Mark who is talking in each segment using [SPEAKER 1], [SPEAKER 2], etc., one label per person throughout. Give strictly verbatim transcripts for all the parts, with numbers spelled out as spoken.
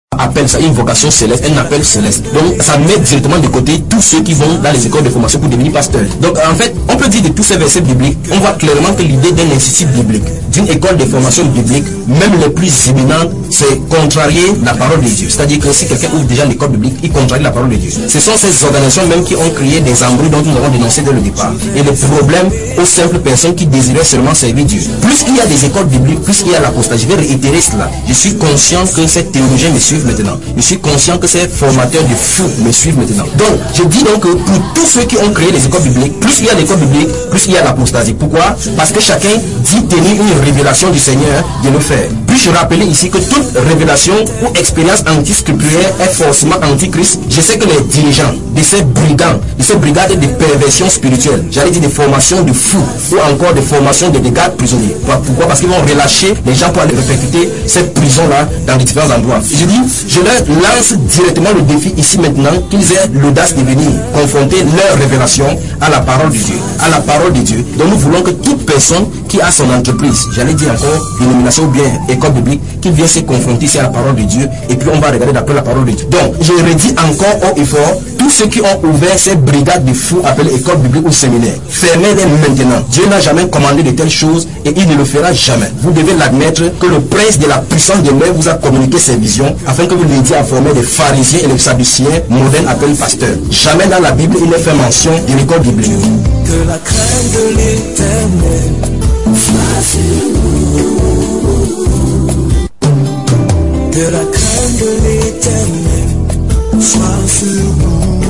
[SPEAKER 1] appelle ça une vocation céleste, un appel céleste. Donc ça met directement de côté tous ceux qui vont dans les écoles de formation pour devenir pasteur. Donc en fait, on peut dire de tous ces versets bibliques, on voit clairement que l'idée d'un institut biblique, d'une école de formation biblique, même les plus imminentes, c'est contrarier la parole de Dieu. C'est-à-dire que si quelqu'un ouvre déjà l'école biblique, il contrarie la parole de Dieu. Ce sont ces organisations même qui ont créé des embrouilles dont nous avons dénoncé dès le départ. Et le problème aux simples personnes qui désiraient seulement servir Dieu. Plus il y a des écoles bibliques, plus il y a l'apostasie. Je vais réitérer cela. Je suis conscient que ces théologiens me suivent maintenant. Je suis conscient que ces formateurs de fou me suivent maintenant. Donc, je dis donc que pour tous ceux qui ont créé les écoles bibliques, plus il y a l'école biblique, plus il y a l'apostasie. Pourquoi? Parce que chacun dit tenir une révélation du Seigneur de le faire. Puis-je rappeler ici que toute révélation ou expérience anti-scripturaire est forcément antichrist? Je sais que les dirigeants de ces brigands, de ces brigades de perversion spirituelle, j'allais dire des formations de fous, ou encore des formations de dégâts prisonniers. Pourquoi? Parce qu'ils vont relâcher les gens pour aller répercuter ces prisons-là dans les différents endroits. Je dis, je leur lance directement le défi ici maintenant qu'ils aient l'audace de venir confronter leur révélation à la parole de Dieu, à la parole de Dieu. Donc nous voulons que toute personne qui a son entreprise, j'allais dire encore dénomination ou bien école biblique, qui vient se confronter ici à la parole de Dieu, et puis on va regarder d'après la parole de Dieu. Donc je redis encore haut et fort, tous ceux qui ont ouvert ces brigades de fous appelées école biblique ou séminaire, fermez-les maintenant. Dieu n'a jamais commandé de telles choses et il ne le fera jamais. Vous devez l'admettre que le prince de la puissance de l'air vous a communiqué ses visions afin que vous l'aidiez à former des pharisiens et des sadduciens modernes appelés pasteurs. Jamais dans la Bible il n'est fait mention de l'école biblique.
[SPEAKER 2] Que la crainte de l'Éternel soit sur nous. Que la crainte de l'Éternel soit sur nous.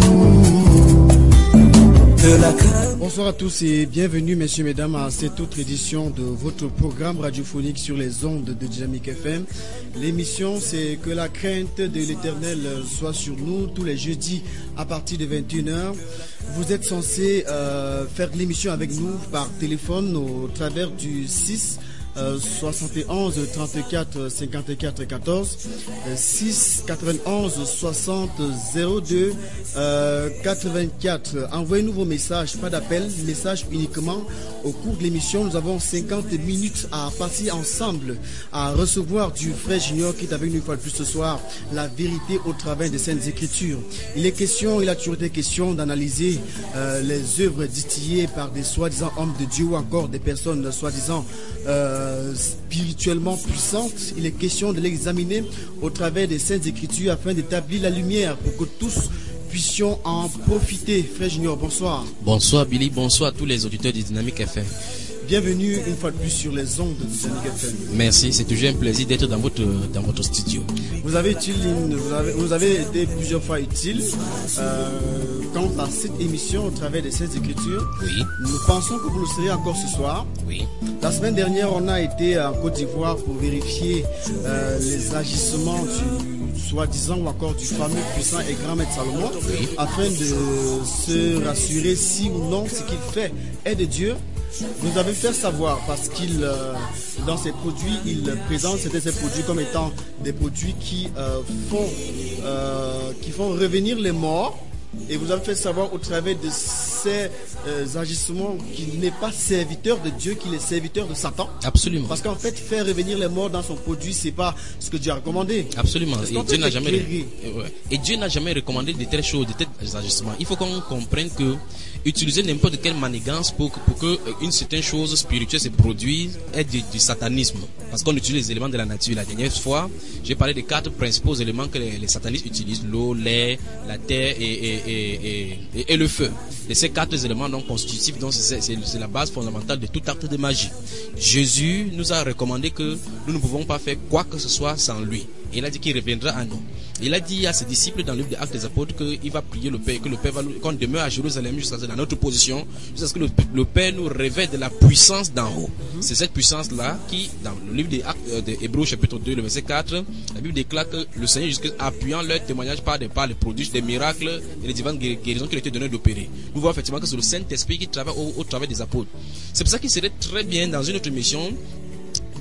[SPEAKER 2] Que la crainte.
[SPEAKER 3] Bonsoir à tous et bienvenue, messieurs, mesdames, à cette autre édition de votre programme radiophonique sur les ondes de Dynamique F M. L'émission, c'est que la crainte de l'Éternel soit sur nous tous les jeudis à partir de vingt et une heures. Vous êtes censé euh, faire l'émission avec nous par téléphone au travers du six Euh, soixante et onze trente-quatre cinquante-quatre quatorze euh, six quatre-vingt-onze soixante zéro deux euh, quatre-vingt-quatre. Envoyez-nous vos messages, pas d'appel, messages uniquement. Au cours de l'émission, nous avons cinquante minutes à passer ensemble, à recevoir du frère Junior qui est avec nous une fois de plus ce soir, la vérité au travers des Saintes Écritures. Il est question, il a toujours été question d'analyser euh, les œuvres distillées par des soi-disant hommes de Dieu ou encore des personnes soi-disant euh, spirituellement puissante. Il est question de l'examiner au travers des Saintes Écritures afin d'établir la lumière pour que tous puissions en profiter. Frère Junior, bonsoir.
[SPEAKER 4] Bonsoir Billy, bonsoir à tous les auditeurs de Dynamique F M.
[SPEAKER 3] Bienvenue une fois de plus sur les ondes de Dynamique F M.
[SPEAKER 4] Merci, c'est toujours un plaisir d'être dans votre, dans votre studio.
[SPEAKER 3] Vous avez, utile, vous, avez, vous avez été plusieurs fois utile euh, quant à cette émission au travers des Saintes Écritures.
[SPEAKER 4] Oui.
[SPEAKER 3] Nous pensons que vous le serez encore ce soir.
[SPEAKER 4] Oui.
[SPEAKER 3] La semaine dernière, on a été en Côte d'Ivoire pour vérifier euh, les agissements du soi-disant ou encore du fameux puissant et grand maître Salomon, oui, afin de se rassurer si ou non ce qu'il fait est de Dieu. Nous avons fait savoir parce qu'il, euh, dans ses produits, il présente ces produits comme étant des produits qui, euh, font, euh, qui font revenir les morts. Et vous avez fait savoir au travers de ces euh, agissements qu'il n'est pas serviteur de Dieu, qu'il est serviteur de Satan.
[SPEAKER 4] Absolument.
[SPEAKER 3] Parce qu'en fait, faire revenir les morts dans son produit, c'est pas ce que Dieu a recommandé.
[SPEAKER 4] Absolument. Et Dieu n'a jamais,
[SPEAKER 3] ré...
[SPEAKER 4] ouais. Et Dieu n'a jamais recommandé de telles choses, de tels agissements. Il faut qu'on comprenne que utiliser n'importe quelle manigance pour, pour que une certaine chose spirituelle se produise est du, du satanisme. Parce qu'on utilise les éléments de la nature. La dernière fois, j'ai parlé des quatre principaux éléments que les, les satanistes utilisent: l'eau, l'air, la terre et, et, et, et, et le feu. Et ces quatre éléments donc constitutifs, donc c'est, c'est, c'est la base fondamentale de tout acte de magie. Jésus nous a recommandé que nous ne pouvons pas faire quoi que ce soit sans lui. Et il a dit qu'il reviendra à nous. Il a dit à ses disciples dans le livre des Actes des Apôtres qu'il va prier le Père, que le Père va nous, qu'on demeure à Jérusalem jusqu'à dans notre position, jusqu'à ce que le, le Père nous révèle de la puissance d'en haut. Mm-hmm. C'est cette puissance-là qui, dans le livre des Actes euh, des Hébreux chapitre deux, le verset quatre, la Bible déclare que le Seigneur, jusqu'à appuyant leur témoignage par des par les prodiges, des miracles et les divines guérisons qui lui étaient données d'opérer. Nous voyons effectivement que c'est le Saint-Esprit qui travaille au, au travers des apôtres. C'est pour ça qu'il serait très bien dans une autre mission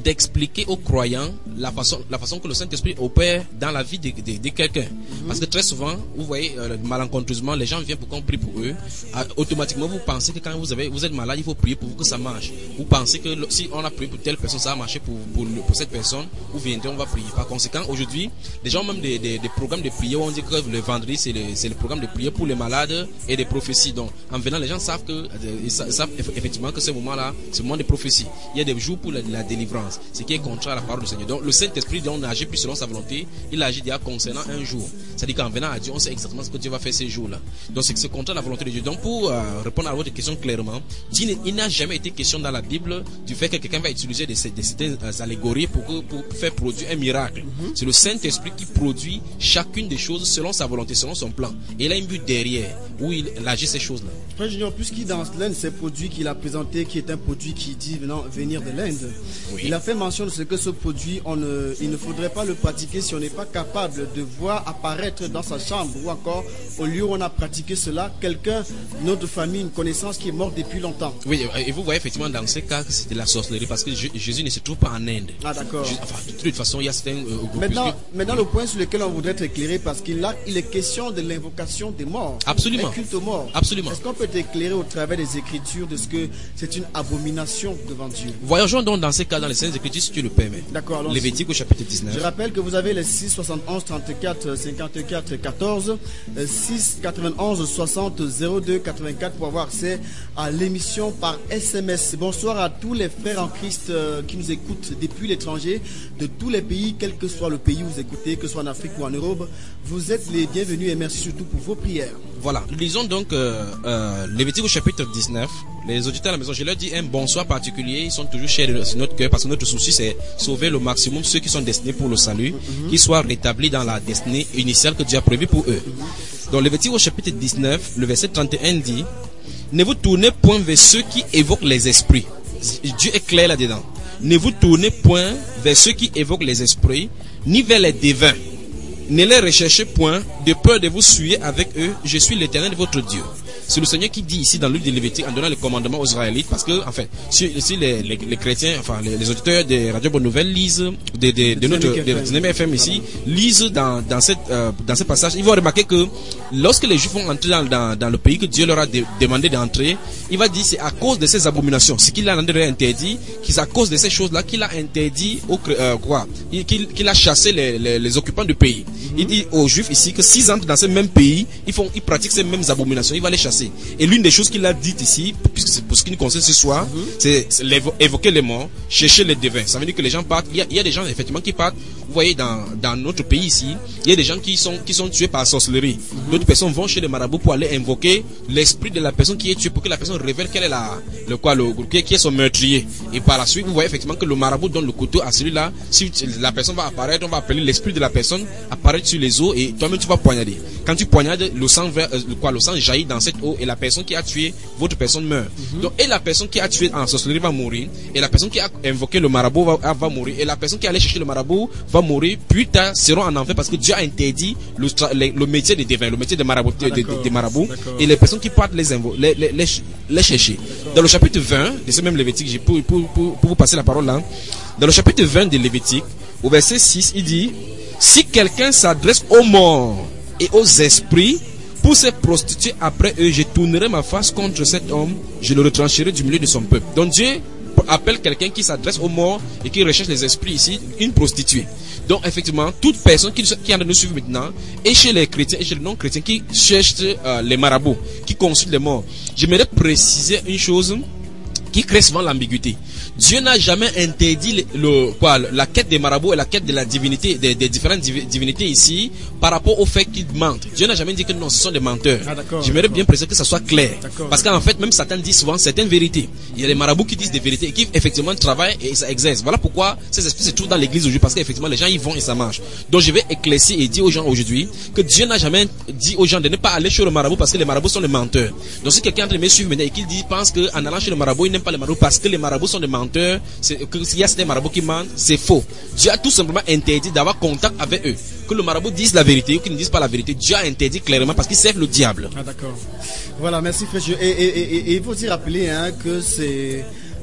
[SPEAKER 4] d'expliquer aux croyants la façon, la façon que le Saint-Esprit opère dans la vie de, de, de quelqu'un. Mm-hmm. Parce que très souvent, vous voyez, euh, malencontreusement, les gens viennent pour qu'on prie pour eux. Euh, automatiquement, vous pensez que quand vous, avez, vous êtes malade, il faut prier pour vous que ça marche. Vous pensez que le, si on a prié pour telle personne, ça va marcher pour, pour, pour cette personne, vous viendrez, on va prier. Par conséquent, aujourd'hui, les gens ont même des, des, des programmes de prière où on dit que le vendredi, c'est le, c'est le programme de prière pour les malades et des prophéties. Donc, en venant, les gens savent que, ils savent effectivement que ce moment-là, c'est le moment des prophéties. Il y a des jours pour la, la délivrance, ce qui est contraire à la parole du Seigneur. Donc, le Saint-Esprit, on n'agit plus selon sa volonté, il agit déjà concernant un jour. C'est-à-dire qu'en venant à Dieu, on sait exactement ce que Dieu va faire ces jours-là. Donc, c'est que c'est contraire à la volonté de Dieu. Donc, pour euh, répondre à votre question clairement, Dieu, il n'a jamais été question dans la Bible du fait que quelqu'un va utiliser des, des certaines allégories pour, que, pour faire produire un miracle. Mm-hmm. C'est le Saint-Esprit qui produit chacune des choses selon sa volonté, selon son plan. Et il a un but derrière où il, il agit ces choses-là.
[SPEAKER 3] Frère Junior, puisqu'il dans l'Inde, ces produits qu'il a présenté, qui est un produit qui dit venant, venir de l'Inde, oui. Il a fait mention de ce que ce produit, on ne, il ne faudrait pas le pratiquer si on n'est pas capable de voir apparaître dans sa chambre, ou encore au lieu où on a pratiqué cela, quelqu'un, notre famille, une connaissance qui est morte depuis longtemps.
[SPEAKER 4] Oui, et vous voyez effectivement dans ces cas que c'était la sorcellerie, parce que Jésus ne se trouve pas en Inde.
[SPEAKER 3] Ah d'accord.
[SPEAKER 4] Enfin, de toute façon, il y a certains euh, groupes.
[SPEAKER 3] Maintenant, que... maintenant, le point sur lequel on voudrait être éclairé, parce qu'il a, il est question de l'invocation des morts.
[SPEAKER 4] Absolument.
[SPEAKER 3] Un culte aux morts.
[SPEAKER 4] Absolument.
[SPEAKER 3] Est-ce qu'on peut t'éclairer au travers des Écritures de ce que c'est une abomination devant Dieu?
[SPEAKER 4] Voyageons donc dans ces cas dans les Saintes Écritures si tu le permets.
[SPEAKER 3] D'accord.
[SPEAKER 4] Lévitique au chapitre dix-neuf.
[SPEAKER 3] Je rappelle que vous avez les six soixante-onze trente-quatre cinquante-quatre quatorze, six quatre-vingt-onze soixante zéro deux quatre-vingt-quatre pour avoir accès à l'émission par S M S. Bonsoir à tous les frères en Christ euh, qui nous écoutent depuis l'étranger, de tous les pays, quel que soit le pays où vous écoutez, que ce soit en Afrique ou en Europe. Vous êtes les bienvenus et merci surtout pour vos prières.
[SPEAKER 4] Voilà, lisons donc euh, euh, Lévitique au chapitre dix-neuf. Les auditeurs à la maison, je leur dis un bonsoir particulier. Ils sont toujours chers sur notre cœur parce que notre souci c'est sauver le maximum ceux qui sont destinés pour le salut, mm-hmm. qu'ils soient rétablis dans la destinée initiale que Dieu a prévue pour eux. Mm-hmm. Donc Lévitique au chapitre dix-neuf, le verset trente et un dit: ne vous tournez point vers ceux qui évoquent les esprits. Dieu est clair là-dedans. Ne vous tournez point vers ceux qui évoquent les esprits, ni vers les devins. Ne les recherchez point, de peur de vous souiller avec eux. Je suis l'Éternel votre Dieu. C'est le Seigneur qui dit ici dans le livre de Lévitique en donnant le commandement aux Israélites, parce que en fait, si, si les, les, les chrétiens, enfin les, les auditeurs de Radio Bonne Nouvelle lisent de, de, de notre Dynamique F M ici, lisent dans dans cette euh, dans ce passage, ils vont remarquer que lorsque les Juifs vont entrer dans, dans, dans le pays que Dieu leur a de, demandé d'entrer, il va dire c'est à cause de ces abominations, ce qu'il a interdit, c'est à cause de ces choses-là qu'il a interdit au euh, quoi, qu'il qu'il a chassé les, les, les occupants du pays. Mm-hmm. Il dit aux Juifs ici que s'ils entrent dans ce même pays, ils font, ils pratiquent ces mêmes abominations, il va les chasser. Et l'une des choses qu'il a dites ici, puisque c'est pour ce qui nous concerne ce soir, mm-hmm. c'est évoquer les morts, chercher les devins. Ça veut dire que les gens partent. Il y a, il y a des gens effectivement qui partent. Vous voyez dans, dans notre pays ici, il y a des gens qui sont qui sont tués par sorcellerie. Mm-hmm. D'autres personnes vont chez les marabouts pour aller invoquer l'esprit de la personne qui est tuée, pour que la personne révèle quel est la le quoi le qui est son meurtrier. Et par la suite, vous voyez effectivement que le marabout donne le couteau à celui-là. Si la personne va apparaître, on va appeler l'esprit de la personne apparaître sur les os et toi-même tu vas poignarder. Quand tu poignardes, le sang euh, le quoi le sang jaillit dans cette eau et la personne qui a tué votre personne meurt. Mm-hmm. Donc et la personne qui a tué en sorcellerie va mourir, et la personne qui a invoqué le marabout va, va mourir, et la personne qui allait chercher le marabout va mourir, puis tard seront en enfer parce que Dieu a interdit le, le, le métier des devins, le métier des marabouts, ah, des, des marabouts, et les personnes qui partent les, les, les, les, les chercher. Dans le chapitre vingt de ce même Lévitique, pour, pour, pour, pour vous passer la parole là, dans le chapitre vingt de Lévitique, au verset six, il dit: si quelqu'un s'adresse aux morts et aux esprits pour se prostituer après eux, je tournerai ma face contre cet homme, je le retrancherai du milieu de son peuple. Donc Dieu appelle quelqu'un qui s'adresse aux morts et qui recherche les esprits ici, une prostituée. Donc effectivement, toute personne qui, qui est en train de nous suivre maintenant, et chez les chrétiens et chez les non-chrétiens qui cherchent euh, les marabouts, qui consultent les morts, j'aimerais préciser une chose qui crée souvent l'ambiguïté. Dieu n'a jamais interdit le, le, quoi, la quête des marabouts et la quête de la divinité, des, des différentes div divinités ici, par rapport au fait qu'ils mentent. Dieu n'a jamais dit que non, ce sont des menteurs. Ah, j'aimerais bien préciser que ça soit clair. Parce qu'en fait, même Satan dit souvent certaines vérités. Il y a des marabouts qui disent des vérités et qui effectivement travaillent et ça exerce. Voilà pourquoi ces esprits se trouvent dans l'église aujourd'hui, parce qu'effectivement les gens y vont et ça marche. Donc je vais éclaircir et dire aux gens aujourd'hui que Dieu n'a jamais dit aux gens de ne pas aller chez le marabout parce que les marabouts sont des menteurs. Donc si quelqu'un est en train de me suivre maintenant et qu'il dit, pense qu'en allant chez le marabout, il n'aime pas les marabouts parce que les marabouts sont des menteurs, que s'il y a des marabouts qui mentent, c'est faux. Dieu a tout simplement interdit d'avoir contact avec eux. Que le marabout dise la vérité ou qu'il ne dise pas la vérité, Dieu a interdit clairement parce qu'ils servent le diable.
[SPEAKER 3] Ah d'accord. Voilà, merci frère. Et, et, et, et il faut aussi rappeler hein, que c'est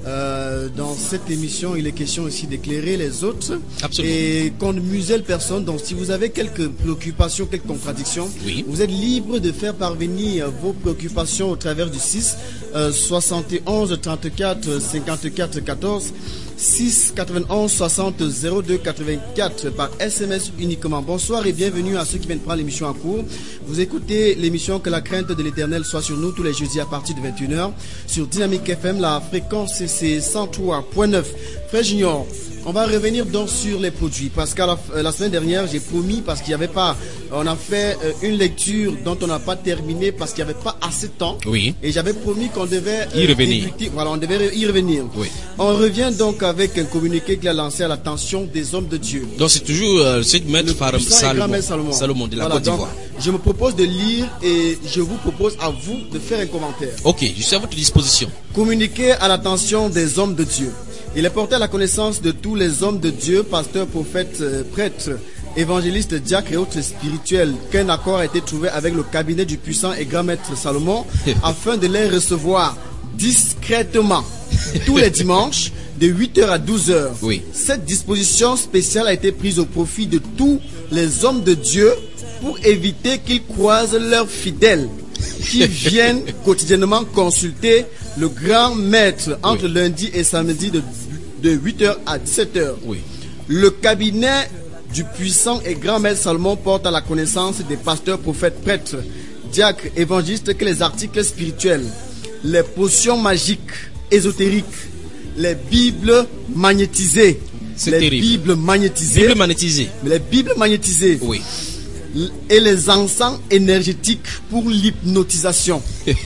[SPEAKER 3] Euh, dans cette émission, il est question ici d'éclairer les autres.
[SPEAKER 4] Absolument.
[SPEAKER 3] Et qu'on ne muselle personne. Donc si vous avez quelques préoccupations, quelques contradictions,
[SPEAKER 4] oui.
[SPEAKER 3] vous êtes libre de faire parvenir vos préoccupations au travers du six euh, soixante et onze trente-quatre cinquante-quatre quatorze. six quatre-vingt-onze soixante zéro deux quatre-vingt-quatre par S M S uniquement. Bonsoir et bienvenue à ceux qui viennent prendre l'émission en cours. Vous écoutez l'émission Que la crainte de l'Éternel soit sur nous tous les jeudis à partir de vingt et une heures sur Dynamique F M, la fréquence c'est cent trois point neuf. Frère Junior, on va revenir donc sur les produits parce qu'à la, la semaine dernière j'ai promis, parce qu'il n'y avait pas, on a fait euh, une lecture dont on n'a pas terminé parce qu'il n'y avait pas assez de temps.
[SPEAKER 4] Oui.
[SPEAKER 3] Et j'avais promis qu'on devait
[SPEAKER 4] euh, y revenir.
[SPEAKER 3] Débuter, voilà, on devait y revenir.
[SPEAKER 4] Oui.
[SPEAKER 3] On revient donc avec un communiqué qu'il a lancé à l'attention des hommes de Dieu.
[SPEAKER 4] Donc c'est toujours euh, c'est maître
[SPEAKER 3] Salomon.
[SPEAKER 4] Salomon, Salomon de la
[SPEAKER 3] voilà,
[SPEAKER 4] Côte d'Ivoire.
[SPEAKER 3] Je me propose de lire et je vous propose à vous de faire un commentaire.
[SPEAKER 4] Ok, je suis à votre disposition.
[SPEAKER 3] Communiqué à l'attention des hommes de Dieu. Il est porté à la connaissance de tous les hommes de Dieu, pasteurs, prophètes, euh, prêtres, évangélistes, diacres et autres spirituels, qu'un accord a été trouvé avec le cabinet du puissant et grand maître Salomon afin de les recevoir discrètement tous les dimanches de huit heures à douze heures.
[SPEAKER 4] Oui.
[SPEAKER 3] Cette disposition spéciale a été prise au profit de tous les hommes de Dieu pour éviter qu'ils croisent leurs fidèles qui viennent quotidiennement consulter le grand maître entre oui. lundi et samedi de, de huit heures à dix-sept heures.
[SPEAKER 4] Oui.
[SPEAKER 3] Le cabinet du puissant et grand maître Salomon porte à la connaissance des pasteurs, prophètes, prêtres, diacres, évangélistes que les articles spirituels, les potions magiques, ésotériques, les bibles magnétisées,
[SPEAKER 4] C'est
[SPEAKER 3] les
[SPEAKER 4] terrible.
[SPEAKER 3] bibles magnétisées,
[SPEAKER 4] Bible magnétisée.
[SPEAKER 3] les bibles magnétisées,
[SPEAKER 4] Oui.
[SPEAKER 3] et les encens énergétiques pour l'hypnotisation,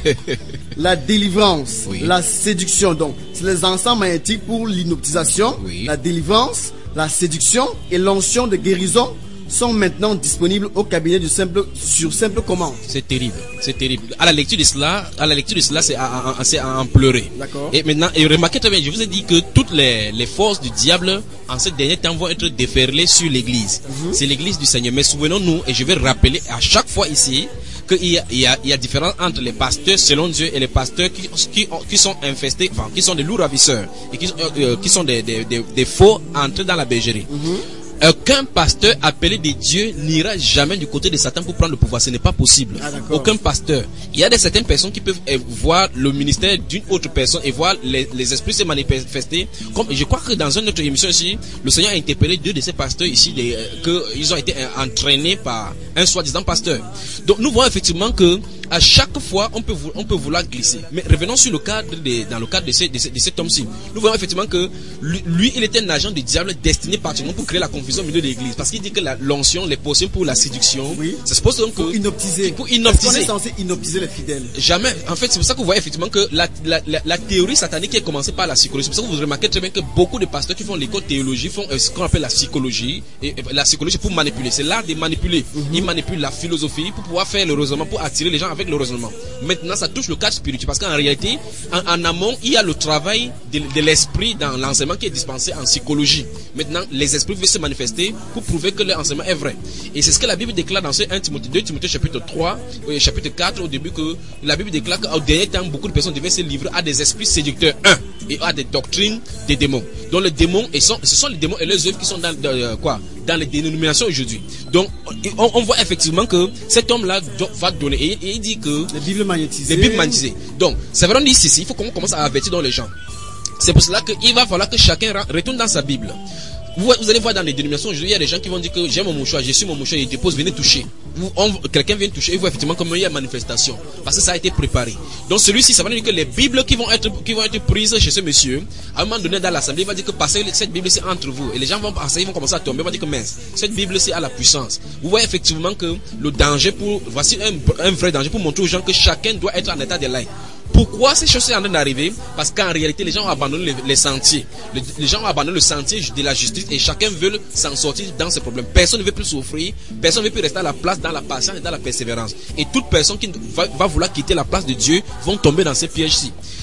[SPEAKER 3] la délivrance,
[SPEAKER 4] Oui.
[SPEAKER 3] la séduction. Donc, c'est les encens magnétiques pour l'hypnotisation,
[SPEAKER 4] Oui.
[SPEAKER 3] la délivrance, la séduction et l'onction de guérison sont maintenant disponibles au cabinet du simple, sur simple commande.
[SPEAKER 4] C'est terrible, c'est terrible. À la lecture de cela, à la lecture de cela, c'est à, à, à, à en pleurer.
[SPEAKER 3] D'accord.
[SPEAKER 4] Et maintenant, et remarquez très bien, je vous ai dit que toutes les, les forces du diable en ce dernier temps vont être déferlées sur l'Église. Mm-hmm. C'est l'Église du Seigneur. Mais souvenons-nous, et je vais rappeler à chaque fois ici, qu'il y a, il y a, il y a différence entre les pasteurs selon Dieu et les pasteurs qui, qui, qui sont infestés, enfin, qui sont des loups ravisseurs et qui, euh, qui sont des, des, des, des faux entrés dans la bergerie. Mm-hmm. Aucun pasteur appelé de Dieu n'ira jamais du côté de Satan pour prendre le pouvoir. Ce n'est pas possible. Ah, aucun pasteur. Il y a des certaines personnes qui peuvent euh, voir le ministère d'une autre personne et voir les, les esprits se manifester. Comme je crois que dans une autre émission ici, le Seigneur a interpellé deux de ces pasteurs ici, des, euh, que ils ont été euh, entraînés par un soi-disant pasteur. Donc nous voyons effectivement que à chaque fois on peut on peut vouloir glisser. Mais revenons sur le cadre de, dans le cadre de, ce, de, ce, de cet homme-ci. Nous voyons effectivement que lui, lui il était un agent du diable destiné particulièrement pour créer la confusion au milieu de l'église, parce qu'il dit que la, l'onction, les potions pour la séduction,
[SPEAKER 3] oui.
[SPEAKER 4] ça se pose donc que
[SPEAKER 3] pour inoptiser.
[SPEAKER 4] Pour inoptiser.
[SPEAKER 3] Est-ce qu'on est censé inoptiser les fidèles?
[SPEAKER 4] Jamais. En fait, c'est pour ça que vous voyez effectivement que la, la, la, la théorie satanique qui est commencée par la psychologie. C'est pour ça que vous remarquez très bien que beaucoup de pasteurs qui font l'école théologie font euh, ce qu'on appelle la psychologie. Et, et la psychologie pour manipuler, c'est l'art de manipuler. Mm-hmm. Ils manipulent la philosophie pour pouvoir faire le raisonnement, pour attirer les gens avec le raisonnement. Maintenant, ça touche le cadre spirituel, parce qu'en réalité, en, en amont, il y a le travail de, de l'esprit dans l'enseignement qui est dispensé en psychologie. Maintenant, les esprits veulent se manifester pour prouver que l'enseignement est vrai. Et c'est ce que la Bible déclare dans ce un Timothée, deux Timothée chapitre trois, euh, chapitre quatre, au début, que la Bible déclare qu'au dernier temps, beaucoup de personnes devaient se livrer à des esprits séducteurs, un, et à des doctrines des démons. Donc les démons, et sont, ce sont les démons et leurs œuvres qui sont dans, dans euh, quoi, dans les dénominations aujourd'hui. Donc on, on voit effectivement que cet homme-là va donner, et, et il dit que
[SPEAKER 3] les Bibles magnétisées.
[SPEAKER 4] Les Bibles magnétisées. Donc c'est vraiment ici, il faut qu'on commence à avertir dans les gens. C'est pour cela qu'il va falloir que chacun retourne dans sa Bible. Vous, vous allez voir dans les dénominations aujourd'hui, il y a des gens qui vont dire que j'ai mon mouchoir, j'ai su mon mouchoir, il dépose, venez toucher. Vous, on, quelqu'un vient toucher, il voit effectivement comment il y a manifestation, parce que ça a été préparé. Donc celui-ci, ça va dire que les Bibles qui vont être, qui vont être prises chez ce monsieur, à un moment donné dans l'assemblée, il va dire que passez cette Bible c'est entre vous, et les gens vont passer, ils vont commencer à tomber, ils vont dire que mince, cette Bible c'est à la puissance. Vous voyez effectivement que le danger pour, voici un, un vrai danger pour montrer aux gens que chacun doit être en état de light. Pourquoi ces choses sont en train d'arriver? Parce qu'en réalité, les gens ont abandonné les, les sentiers. Les, les gens ont abandonné le sentier de la justice et chacun veut s'en sortir dans ces problèmes. Personne ne veut plus souffrir. Personne ne veut plus rester à la place dans la patience et dans la persévérance. Et toute personne qui va, va vouloir quitter la place de Dieu vont tomber dans ces pièges-ci.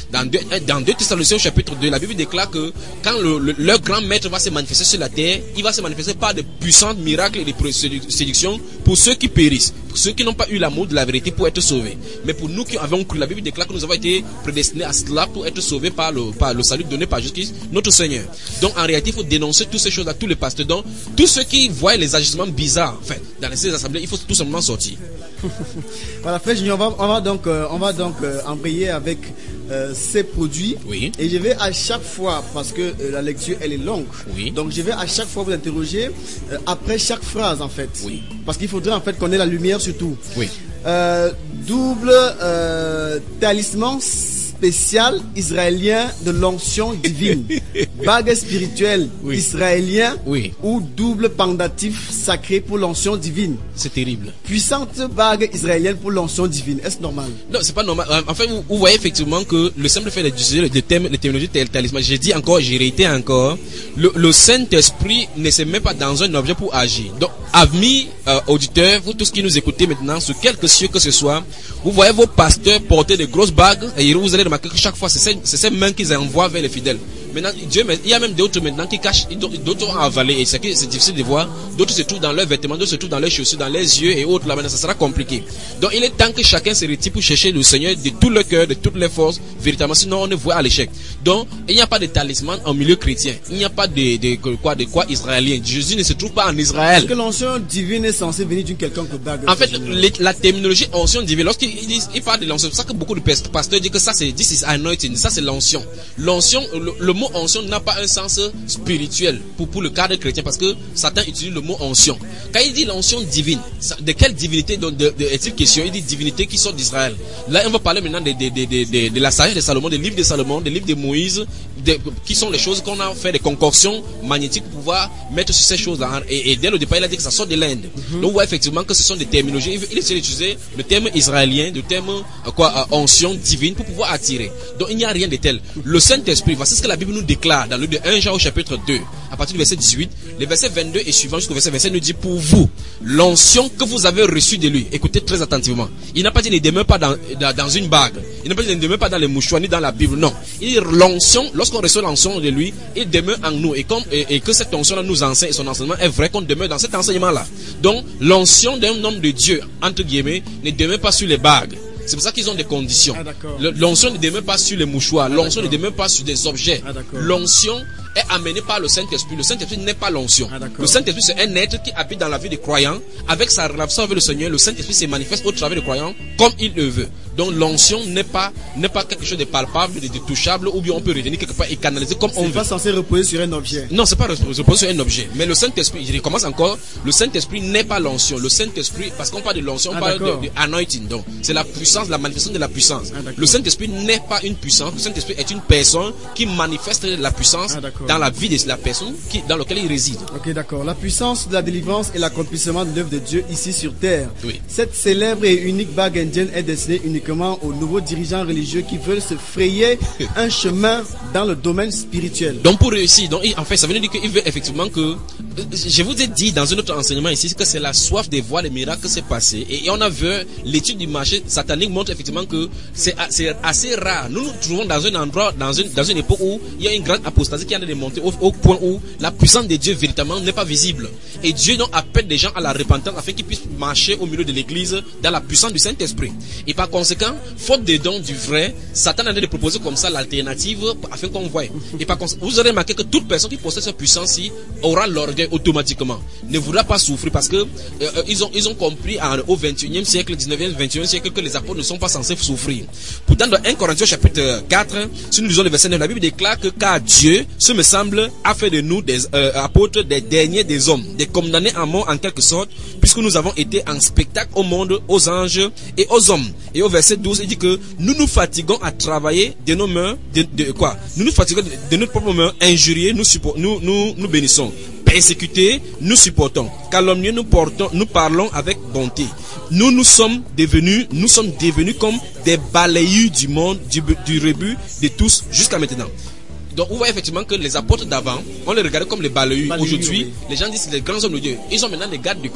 [SPEAKER 4] Dans deux, dans deux Thessaloniciens chapitre deux, la Bible déclare que quand le, le, leur grand maître va se manifester sur la terre, il va se manifester par de puissants miracles et des séductions pour ceux qui périssent, pour ceux qui n'ont pas eu l'amour de la vérité pour être sauvés. Mais pour nous qui avons cru, la Bible déclare que nous avons été prédestinés à cela pour être sauvés par le, par le salut donné par Jésus-Christ, notre Seigneur. Donc en réalité, il faut dénoncer toutes ces choses à tous les pasteurs. Donc tous ceux qui voient les agissements bizarres, enfin, dans ces assemblées, il faut tout simplement sortir.
[SPEAKER 3] Voilà, frère Junior, on va, on va donc, euh, on va donc euh, embrayer avec euh, ces produits.
[SPEAKER 4] Oui.
[SPEAKER 3] Et je vais à chaque fois, parce que euh, la lecture elle est longue.
[SPEAKER 4] Oui.
[SPEAKER 3] Donc je vais à chaque fois vous interroger euh, après chaque phrase en fait.
[SPEAKER 4] Oui.
[SPEAKER 3] Parce qu'il faudrait en fait qu'on ait la lumière surtout.
[SPEAKER 4] Oui.
[SPEAKER 3] Euh, double euh, talisman spécial israélien de l'onction divine. Bague spirituelle
[SPEAKER 4] Oui.
[SPEAKER 3] israélien
[SPEAKER 4] Oui.
[SPEAKER 3] ou double pendatif sacré pour l'onction divine.
[SPEAKER 4] C'est terrible.
[SPEAKER 3] Puissante bague israélienne pour l'onction divine. Est-ce normal?
[SPEAKER 4] Non, c'est pas normal. En fait, vous, vous voyez effectivement que le simple fait d'utiliser le thème, les terminologies tel talisman, j'ai dit encore, j'ai réité encore, le, le Saint-Esprit ne se met pas dans un objet pour agir. Donc, amis, euh, auditeurs, vous tous qui nous écoutez maintenant, sur quelque cieux que ce soit, vous voyez vos pasteurs porter des grosses bagues et vous allez remarquer que chaque fois, c'est ces, c'est ces mains qu'ils envoient vers les fidèles. Maintenant, Dieu, il y a même d'autres maintenant qui cachent, d'autres ont avalé, et c'est difficile de voir. D'autres se trouvent dans leurs vêtements, d'autres se trouvent dans leurs chaussures, dans les yeux et autres. Là, maintenant, ça sera compliqué. Donc, il est temps que chacun se retire pour chercher le Seigneur de tout le cœur, de toutes les forces, véritablement. Sinon, on est voué à l'échec. Donc, il n'y a pas de talisman en milieu chrétien. Il n'y a pas de, de, de quoi, de quoi israélien. Jésus ne se trouve pas en Israël.
[SPEAKER 3] Est-ce que l'onction divine est censée venir d'une quelconque bague?
[SPEAKER 4] En fait, les, la terminologie onction divine, lorsqu'il il parle de l'onction, c'est pour ça que beaucoup de pasteurs disent que ça c'est this is anointing, ça c'est l'onction. L'onction, le, le mot onction n'a pas un sens spirituel pour, pour le cadre chrétien, parce que Satan utilise le mot onction. Quand il dit l'onction divine, de quelle divinité de, de, de, est-il question? Il dit divinité qui sort d'Israël. Là, on va parler maintenant de, de, de, de, de, de la sagesse de Salomon, des livres de Salomon, des livres de Moïse, de, qui sont les choses qu'on a fait des concoctions magnétiques pour pouvoir mettre sur ces choses-là. Et, et dès le départ, il a dit que ça sort de l'Inde. Mm-hmm. Donc, on voit effectivement que ce sont des terminologies. Il essaie d'utiliser le terme israélien, le terme euh, quoi, euh, onction divine pour pouvoir attirer. Donc, il n'y a rien de tel. Le Saint-Esprit, voici ce que la Bible nous déclare dans le de un Jean au chapitre deux, à partir du verset dix-huit, le verset vingt-deux et suivant jusqu'au verset vingt-sept nous dit: pour vous, l'onction que vous avez reçue de lui, écoutez très attentivement. Il n'a pas dit ne demeure pas dans, dans, dans une bague. Il n'a pas dit ne demeure pas dans les mouchoirs ni dans la Bible. Non. Il dit l'onction, lorsqu'on reçoit l'onction de lui, il demeure en nous. Et, comme, et, et que cette onction-là nous enseigne et son enseignement est vrai, qu'on demeure dans cet enseignement-là. Donc, l'onction d'un homme de Dieu, entre guillemets, ne demeure pas sur les bagues. C'est pour ça qu'ils ont des conditions.
[SPEAKER 3] Ah,
[SPEAKER 4] l'onction ne demeure pas sur les mouchoirs. Ah, l'onction ne demeure pas sur des objets.
[SPEAKER 3] Ah,
[SPEAKER 4] l'onction est amenée par le Saint-Esprit. Le Saint-Esprit n'est pas l'onction.
[SPEAKER 3] Ah,
[SPEAKER 4] le Saint-Esprit, c'est un être qui habite dans la vie des croyants. Avec sa relation avec le Seigneur, le Saint-Esprit se manifeste au travers des croyants comme il le veut. Donc l'onction n'est pas, n'est pas quelque chose de palpable, de, de touchable, ou bien on peut retenir quelque part et canaliser comme on veut.
[SPEAKER 3] C'est pas censé reposer sur un objet.
[SPEAKER 4] Non, c'est pas reposer sur un objet. Mais le Saint-Esprit, je recommence encore, le Saint-Esprit n'est pas l'onction. Le Saint-Esprit, parce qu'on parle de l'onction, on
[SPEAKER 3] ah,
[SPEAKER 4] parle de, de anointing. Donc, c'est la puissance, la manifestation de la puissance.
[SPEAKER 3] Ah,
[SPEAKER 4] le Saint-Esprit n'est pas une puissance. Le Saint-Esprit est une personne qui manifeste la puissance
[SPEAKER 3] ah,
[SPEAKER 4] dans la vie de la personne qui, dans laquelle il réside.
[SPEAKER 3] Ok, d'accord. La puissance de la délivrance et l'accomplissement de l'œuvre de Dieu ici sur terre.
[SPEAKER 4] Oui.
[SPEAKER 3] Cette célèbre et unique bague indienne est destinée uniquement aux nouveaux dirigeants religieux qui veulent se frayer un chemin dans le domaine spirituel.
[SPEAKER 4] Donc pour réussir, donc, en fait, ça veut dire qu'il veut effectivement que, je vous ai dit dans un autre enseignement ici, que c'est la soif de voir les miracles se passer. Et, et on a vu l'étude du marché satanique montre effectivement que c'est assez rare. Nous nous trouvons dans un endroit, dans une, dans une époque où il y a une grande apostasie qui est en train de monter au, au point où la puissance de Dieu véritablement n'est pas visible. Et Dieu donc appelle des gens à la repentance afin qu'ils puissent marcher au milieu de l'église dans la puissance du Saint-Esprit. Et par conséquent, faute des dons du vrai, Satan a envie de proposer comme ça l'alternative afin qu'on voie. Et par conséquent, vous aurez remarqué que toute personne qui possède cette puissance-ci aura l'orgueil automatiquement, ne voudra pas souffrir parce que euh, ils ont ils ont compris en, au vingt et unième siècle, dix-neuvième, vingt et unième siècle que les apôtres ne sont pas censés souffrir. Pourtant, dans un Corinthiens chapitre quatre, si nous lisons le verset neuf, la Bible déclare que car Dieu, ce me semble, a fait de nous des euh, apôtres des derniers des hommes, des condamnés à mort en quelque sorte, puisque nous avons été en spectacle au monde, aux anges et aux hommes. Et au verset douze, il dit que nous nous fatiguons à travailler de nos mains, de, de quoi Nous nous fatiguons de, de notre propre main, injurier, nous, nous, nous, nous bénissons. Persécutés, nous supportons. Calomniés, nous portons, nous parlons avec bonté. Nous nous sommes devenus, nous sommes devenus comme des balayures du monde, du, du rebut de tous jusqu'à maintenant. Donc, vous voyez effectivement que les apôtres d'avant, on les regardait comme les balayures. Aujourd'hui, oui. Les gens disent que les grands hommes de Dieu, ils sont maintenant les gardes du corps.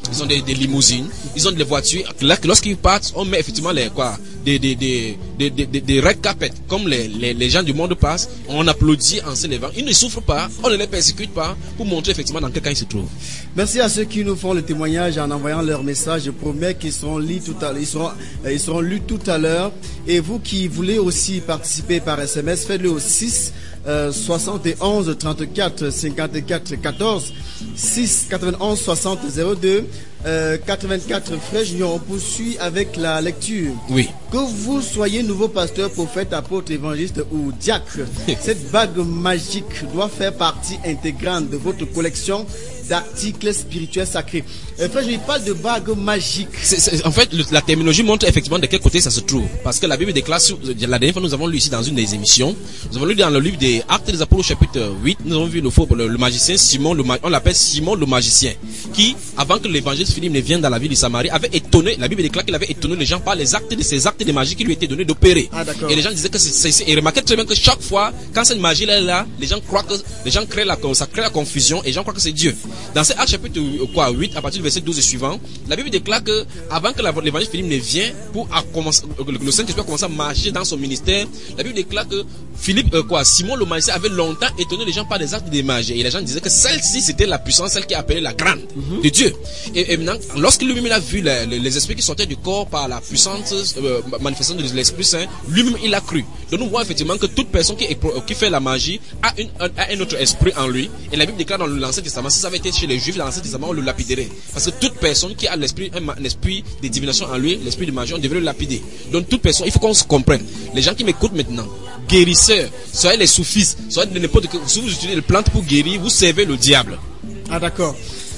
[SPEAKER 4] ils ont des, des limousines, ils ont des voitures. Là, lorsqu'ils partent, on met effectivement les quoi, des des des des des, des, des red carpets, comme les, les les gens du monde passent. On applaudit en se levant. Ils ne souffrent pas, on ne les persécute pas, pour montrer effectivement dans quel cas ils se trouvent.
[SPEAKER 3] Merci à ceux qui nous font le témoignage en envoyant leur message. Je promets qu'ils seront lus tout à l'heure. Ils seront euh, ils seront lus tout à l'heure. Et vous qui voulez aussi participer par S M S, faites-le au six euh, soixante et onze trente-quatre cinquante-quatre quatorze six quatre-vingt-onze soixante zéro deux euh, quatre-vingt-quatre. Frère Junior, on poursuit avec la lecture.
[SPEAKER 4] Oui.
[SPEAKER 3] Que vous soyez nouveau pasteur, prophète, apôtre, évangéliste ou diacre, cette bague magique doit faire partie intégrante de votre collection d'articles spirituels sacrés. Euh, frère, je parle de bague magique.
[SPEAKER 4] C'est, c'est, en fait, le, la terminologie montre effectivement de quel côté ça se trouve. Parce que la Bible déclare, la dernière fois nous avons lu ici dans une des émissions, nous avons lu dans le livre des Actes des Apôtres chapitre huit, nous avons vu le faux, le, le magicien Simon, le, on l'appelle Simon le magicien, qui, avant que l'évangéliste Philippe ne vienne dans la ville de Samarie, avait étonné, la Bible déclare qu'il avait étonné les gens par les actes de ces actes de magie qui lui étaient donnés d'opérer.
[SPEAKER 3] Ah,
[SPEAKER 4] et les gens disaient que c'est, c'est, et remarquaient très bien que chaque fois, quand cette magie là est là, les gens croient que, les gens créent la, ça crée la confusion et les gens croient que c'est Dieu. Dans ces Actes chapitre quoi, huit, à partir du verset douze et suivant, la Bible déclare que avant que l'évangile Philippe ne vienne pour à commencer, le Saint-Esprit a commencé à marcher dans son ministère, la Bible déclare que Philippe, euh, quoi, Simon le magicien avait longtemps étonné les gens par des actes de magie. Et les gens disaient que celle-ci c'était la puissance, celle qui est appelée la grande mm-hmm. de Dieu. Et, et maintenant, lorsque lui-même a vu les, les, les esprits qui sortaient du corps par la puissante euh, manifestation de l'Esprit Saint, lui-même il a cru. Donc nous voyons effectivement que toute personne qui, est, qui fait la magie a, une, a un autre esprit en lui. Et la Bible déclare dans l'Ancien Testament, si ça avait été chez les Juifs, dans l'Ancien Testament, on le lapiderait. Parce que toute personne qui a l'esprit, un, un esprit de divination en lui, l'esprit de magie, on devrait le lapider. Donc toute personne, il faut qu'on se comprenne. Les gens qui m'écoutent maintenant, guérisseurs, soyez les soufistes, soyez de n'importe quel, si vous utilisez les plantes pour guérir, vous servez le diable.
[SPEAKER 3] Ah d'accord.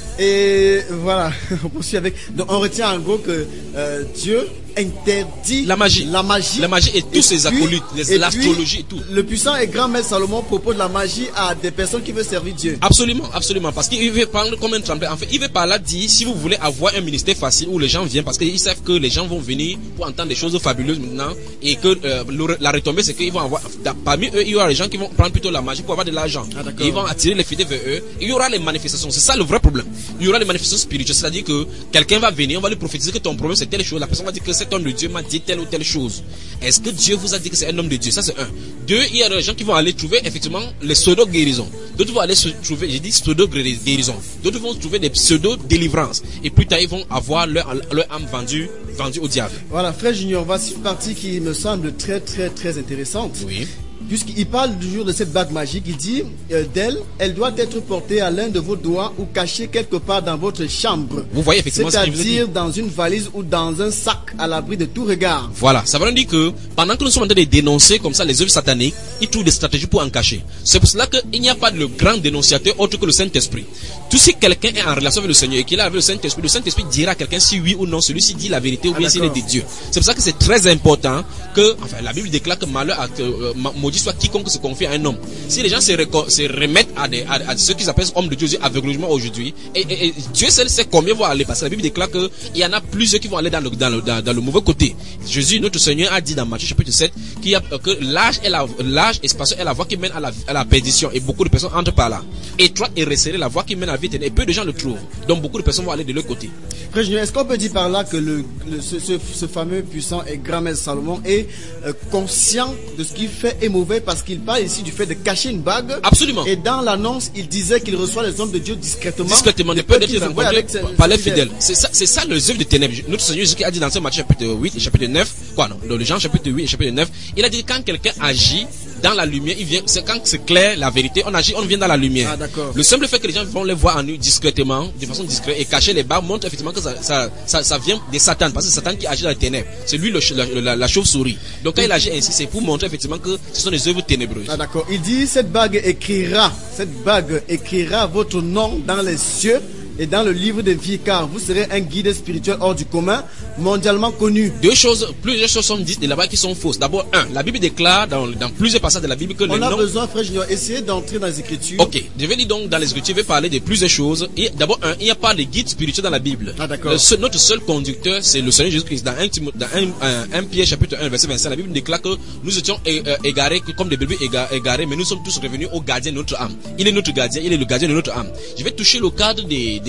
[SPEAKER 3] Et voilà, on poursuit avec. Donc on retient en gros que euh, Dieu interdit
[SPEAKER 4] la magie,
[SPEAKER 3] la magie,
[SPEAKER 4] la magie et tous et ses acolytes, l'astrologie et tout.
[SPEAKER 3] Le puissant et grand maître Salomon propose la magie à des personnes qui veulent servir Dieu.
[SPEAKER 4] Absolument, absolument, parce qu'il veut prendre comme un tremplin. En fait, il veut par là dire si vous voulez avoir un ministère facile où les gens viennent, parce qu'ils savent que les gens vont venir pour entendre des choses fabuleuses maintenant et que euh, la retombée c'est qu'ils vont avoir parmi eux il y aura les gens qui vont prendre plutôt la magie pour avoir de l'argent. Ah, et ils vont attirer les fidèles vers eux. Il y aura les manifestations, c'est ça le vrai problème. Il y aura les manifestations spirituelles, c'est-à-dire que quelqu'un va venir, on va lui prophétiser que ton problème c'est telle chose, la personne va dire que cet homme de Dieu m'a dit telle ou telle chose. Est-ce que Dieu vous a dit que c'est un homme de Dieu? Ça c'est un. Deux, il y a des gens qui vont aller trouver effectivement les pseudo-guérisons. D'autres vont aller se trouver, j'ai dit pseudo-guérisons. D'autres vont trouver des pseudo-délivrances. Et plus tard, ils vont avoir leur, leur âme vendue, vendue au diable.
[SPEAKER 3] Voilà, frère Junior, voici une partie qui me semble très très très intéressante.
[SPEAKER 4] Oui.
[SPEAKER 3] Puisqu'il parle toujours de cette bague magique, il dit euh, d'elle, elle doit être portée à l'un de vos doigts ou cachée quelque part dans votre chambre.
[SPEAKER 4] Vous voyez effectivement ce qu'il
[SPEAKER 3] c'est-à-dire dans une valise ou dans un sac à l'abri de tout regard.
[SPEAKER 4] Voilà, ça veut dire que pendant que nous sommes en train de dénoncer comme ça les œuvres sataniques, ils trouvent des stratégies pour en cacher. C'est pour cela qu'il n'y a pas de grand dénonciateur autre que le Saint-Esprit. Tout si quelqu'un est en relation avec le Seigneur et qu'il a avec le Saint-Esprit, le Saint-Esprit dira à quelqu'un si oui ou non, celui-ci dit la vérité ou bien ah, s'il est de Dieu. C'est pour ça que c'est très important que, enfin, la Bible déclare que malheur à, euh, maudit soit quiconque se confie à un homme. Si les gens se, se remettent à, des, à, à ceux qu'ils appellent hommes de Dieu aveuglément aujourd'hui, et, et, et Dieu seul sait combien vont aller, parce que la Bible déclare qu'il y en a plusieurs qui vont aller dans le, dans le, dans, dans le mauvais côté. Jésus, notre Seigneur, a dit dans Matthieu chapitre sept qu'il y a, que l'âge est la, l'âge espacieux est la voie qui mène à la, à la perdition, et beaucoup de personnes entrent par là. Étroite et resserrée, la voie qui mène à la vie éternelle, et peu de gens le trouvent. Donc beaucoup de personnes vont aller de l'autre côté.
[SPEAKER 3] Frère Junior, est-ce qu'on peut dire par là que le, le, ce, ce, ce fameux puissant et grand maître Salomon est euh, conscient de ce qu'il fait est mauvais, parce qu'il parle ici du fait de cacher une bague.
[SPEAKER 4] Absolument.
[SPEAKER 3] Et dans l'annonce, il disait qu'il reçoit les hommes de Dieu discrètement.
[SPEAKER 4] Discrètement, de peur d'être rencontré par les fidèles. C'est ça, c'est ça les œuvres de ténèbres. Notre Seigneur Jésus a dit dans ce Matthieu chapitre huit et chapitre neuf, quoi non, dans le Jean chapitre huit et chapitre neuf, il a dit quand quelqu'un agit dans la lumière, il vient, c'est quand c'est clair la vérité, on agit, on vient dans la lumière.
[SPEAKER 3] Ah, d'accord.
[SPEAKER 4] Le simple fait que les gens vont les voir en nu discrètement, de façon discrète et cacher les barres montre effectivement que ça, ça, ça, ça vient de Satan, parce que c'est Satan qui agit dans les ténèbres. C'est lui le, la, la, la chauve-souris. Donc quand il agit ainsi, c'est pour montrer effectivement que ce sont des œuvres ténébreuses.
[SPEAKER 3] Ah, d'accord. Il dit cette bague écrira, cette bague écrira votre nom dans les cieux et dans le livre de vie, car vous serez un guide spirituel hors du commun, mondialement connu.
[SPEAKER 4] Deux choses, plusieurs choses sont dites de là-bas qui sont fausses. D'abord, un, la Bible déclare dans, dans plusieurs passages de la Bible que
[SPEAKER 3] on
[SPEAKER 4] le
[SPEAKER 3] a
[SPEAKER 4] nom...
[SPEAKER 3] besoin, frère Junior, essayez d'entrer dans les Écritures.
[SPEAKER 4] Ok, je vais dire donc dans les Écritures, je vais parler de plusieurs choses. Et d'abord, un, il n'y a pas de guide spirituel dans la Bible.
[SPEAKER 3] Ah, d'accord.
[SPEAKER 4] Le, notre seul conducteur, c'est le Seigneur Jésus-Christ. Dans un, dans un, un, un Pierre chapitre un, verset vingt-cinq, la Bible déclare que nous étions égarés comme des bébés égarés, mais nous sommes tous revenus au gardien de notre âme. Il est notre gardien, il est le gardien de notre âme. Je vais toucher le cadre des, des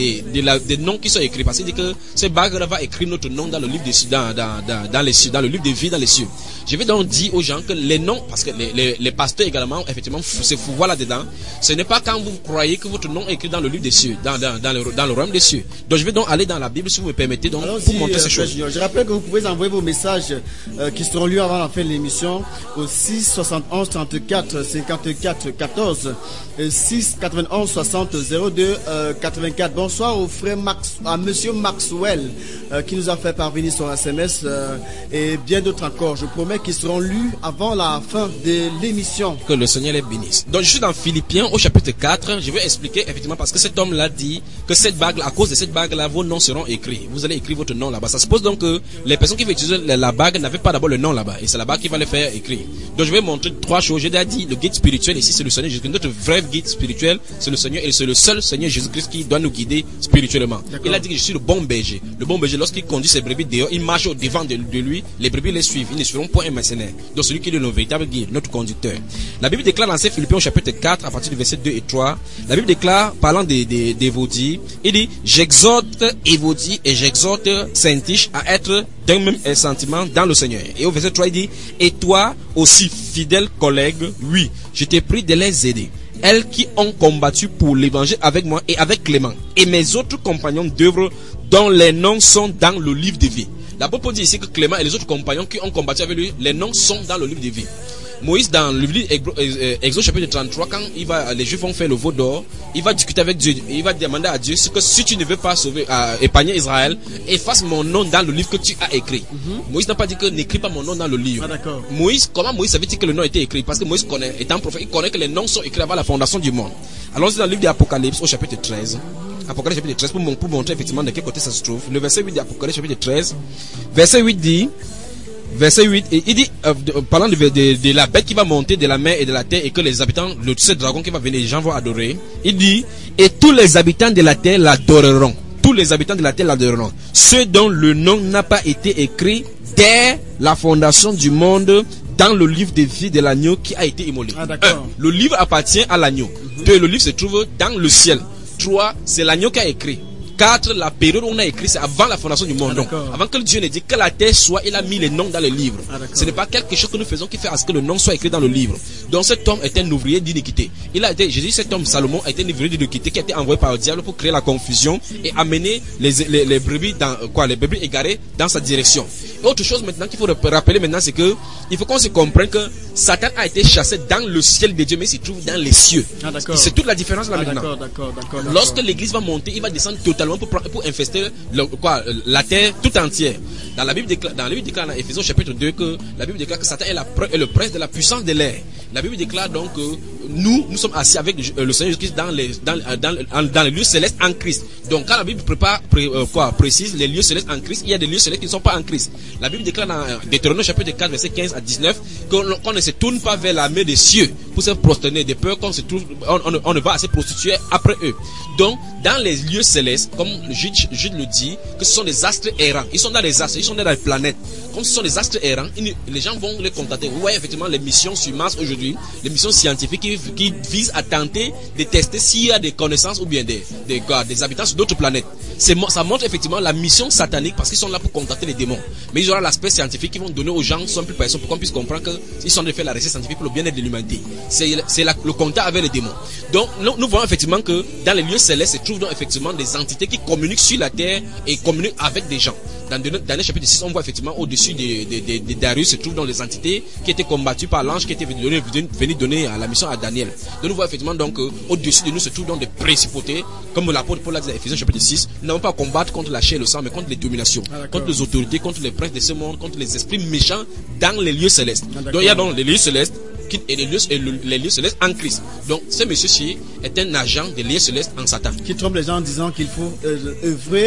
[SPEAKER 4] des, des, la, des noms qui sont écrits. Parce qu'il dit que ce bague-là va écrire notre nom dans le livre des cieux, dans, dans, dans, dans les cieux, dans le livre de vie dans les cieux. Je vais donc dire aux gens que les noms, parce que les, les, les pasteurs également, effectivement, se fouvoient là-dedans. Ce n'est pas quand vous croyez que votre nom est écrit dans le livre des cieux, dans, dans, dans, le, dans le royaume des cieux. Donc je vais donc aller dans la Bible, si vous me permettez, donc,
[SPEAKER 3] Alors,
[SPEAKER 4] pour
[SPEAKER 3] si,
[SPEAKER 4] montrer
[SPEAKER 3] euh,
[SPEAKER 4] ces choses.
[SPEAKER 3] Junior, je rappelle que vous pouvez envoyer vos messages euh, qui seront lus avant la fin de l'émission au six soixante-onze trente-quatre cinquante-quatre quatorze et six quatre-vingt-onze soixante zéro deux quatre-vingt-quatre. Bonsoir au frère Max, à monsieur Maxwell euh, qui nous a fait parvenir son S M S euh, et bien d'autres encore. Je promets qu'ils seront lus avant la fin de l'émission.
[SPEAKER 4] Que le Seigneur les bénisse. Donc je suis dans Philippiens au chapitre quatre. Je vais expliquer effectivement parce que cet homme l'a dit que cette bague, à cause de cette bague là, vos noms seront écrits. Vous allez écrire votre nom là-bas. Ça suppose donc que les personnes qui vont utiliser la bague n'avaient pas d'abord le nom là-bas et c'est la bague qui va les faire écrire. Donc je vais montrer trois choses. J'ai déjà dit le guide spirituel ici c'est le Seigneur Jésus-Christ. Notre vrai guide spirituel c'est le Seigneur et c'est le seul Seigneur Jésus-Christ qui doit nous guider spirituellement. Il a dit que je suis le bon berger. Le bon berger lorsqu'il conduit ses brebis dehors, il marche au devant de, de lui. Les brebis les suivent. Ils ne suivront point un mercenaire. Donc celui qui est le véritable guide, notre conducteur. La Bible déclare dans Philippiens au chapitre quatre à partir du verset deux et trois. La Bible déclare parlant des des d'Évodie, il dit j'exhorte Évodie et j'exhorte Syntyche à être d'un même sentiment dans le Seigneur. Et au verset trois il dit et toi aussi fidèle collègue, oui, je t'ai pris de les aider. Elles qui ont combattu pour l'évangile avec moi et avec Clément et mes autres compagnons d'œuvre dont les noms sont dans le livre de vie. L'apôtre dit ici que Clément et les autres compagnons qui ont combattu avec lui, les noms sont dans le livre de vie. Moïse dans le livre Exode chapitre trente-trois, quand il va, les Juifs vont faire le veau d'or, il va discuter avec Dieu, il va demander à Dieu que si tu ne veux pas sauver, euh, épargner Israël, efface mon nom dans le livre que tu as écrit. Mm-hmm. Moïse n'a pas dit que n'écris pas mon nom dans le livre.
[SPEAKER 3] Ah, d'accord.
[SPEAKER 4] Moïse, comment Moïse savait-il que le nom était écrit? Parce que Moïse connaît, étant prophète, il connaît que les noms sont écrits avant la fondation du monde. Allons-y dans le livre d'Apocalypse au chapitre treize. Apocalypse chapitre treize pour, pour montrer effectivement de quel côté ça se trouve. Le verset huit d'Apocalypse chapitre treize, verset huit dit verset huit, et il dit, euh, de, parlant de, de, de la bête qui va monter de la mer et de la terre et que les habitants, le ce dragon qui va venir, les gens vont adorer, il dit, et tous les habitants de la terre l'adoreront. Tous les habitants de la terre l'adoreront. Ceux dont le nom n'a pas été écrit dès la fondation du monde dans le livre de vie de l'agneau qui a été immolé.
[SPEAKER 3] Ah, d'accord.
[SPEAKER 4] Un, le livre appartient à l'agneau. Mm-hmm. Deux, le livre se trouve dans le ciel. Trois, c'est l'agneau qui a écrit. Quatre, la période où on a écrit, c'est avant la fondation du monde. Ah, donc, avant que Dieu ne dise que la terre soit, il a mis les noms dans le livre. Ah, ce n'est pas quelque chose que nous faisons qui fait à ce que le nom soit écrit dans le livre. Donc cet homme était un ouvrier d'iniquité. Il a été, j'ai dit, cet homme Salomon a été un ouvrier d'iniquité qui a été envoyé par le diable pour créer la confusion et amener les, les, les brebis dans quoi, les brebis égarées dans sa direction. Et autre chose maintenant qu'il faut rappeler maintenant, c'est que il faut qu'on se comprenne que Satan a été chassé dans le ciel de Dieu, mais il se trouve dans les cieux. Ah, c'est toute la différence là ah, maintenant. D'accord, d'accord, d'accord, lorsque l'église va monter, il va descendre totalement pour, pour infester le, quoi, la terre tout entière. Dans la Bible déclare, dans la Bible déclare dans Éphésiens chapitre deux que la Bible déclare que Satan est, la, est le prince de la puissance de l'air. La Bible déclare donc que nous, nous sommes assis avec le Seigneur Jésus-Christ dans les, dans, dans, dans les lieux célestes en Christ. Donc quand la Bible prépare, pré, euh, quoi, précise les lieux célestes en Christ, il y a des lieux célestes qui ne sont pas en Christ. La Bible déclare dans Deutéronome chapitre quatre verset quinze à dix-neuf qu'on qu'on ne se tourne pas vers la mer des cieux pour se prosterner de peur qu'on se trouve, on, on, on ne va se prostituer après eux. Donc dans les lieux célestes, comme Jude, Jude le dit, que ce sont des astres errants. Ils sont dans les astres, ils sont dans les planètes. Comme ce sont des astres errants, ils, les gens vont les contacter. Vous voyez effectivement les missions sur Mars aujourd'hui, les missions scientifiques qui, qui visent à tenter de tester s'il y a des connaissances ou bien des, des, des habitants sur d'autres planètes. C'est, ça montre effectivement la mission satanique parce qu'ils sont là pour contacter les démons. Mais ils auront l'aspect scientifique qui vont donner aux gens simple personnes pour qu'on puisse comprendre qu'ils sont en train de faire la recherche scientifique pour le bien-être de l'humanité. C'est, c'est la, le contact avec les démons. Donc nous, nous voyons effectivement que dans les lieux célestes se trouvent donc effectivement des entités qui communiquent sur la terre et communiquent avec des gens. Dans Daniel chapitre six, on voit effectivement au-dessus de, de, de, de Darius se trouvent dans les entités qui étaient combattues par l'ange qui était venu donner, venu donner à la mission à Daniel. Donc nous voyons effectivement donc euh, au-dessus de nous se trouvent donc des principautés, comme l'apôtre Paul l'a dit dans Éphésiens chapitre six. Nous n'avons pas à combattre contre la chair et le sang, mais contre les dominations, ah, contre les autorités, contre les princes de ce monde, contre les esprits méchants dans les lieux célestes. Ah, donc il y a donc les lieux célestes et les lieux, et le, les lieux célestes en Christ. Donc ce monsieur-ci est un agent des lieux célestes en Satan.
[SPEAKER 3] Qui trompe les gens en disant qu'il faut euh, œuvrer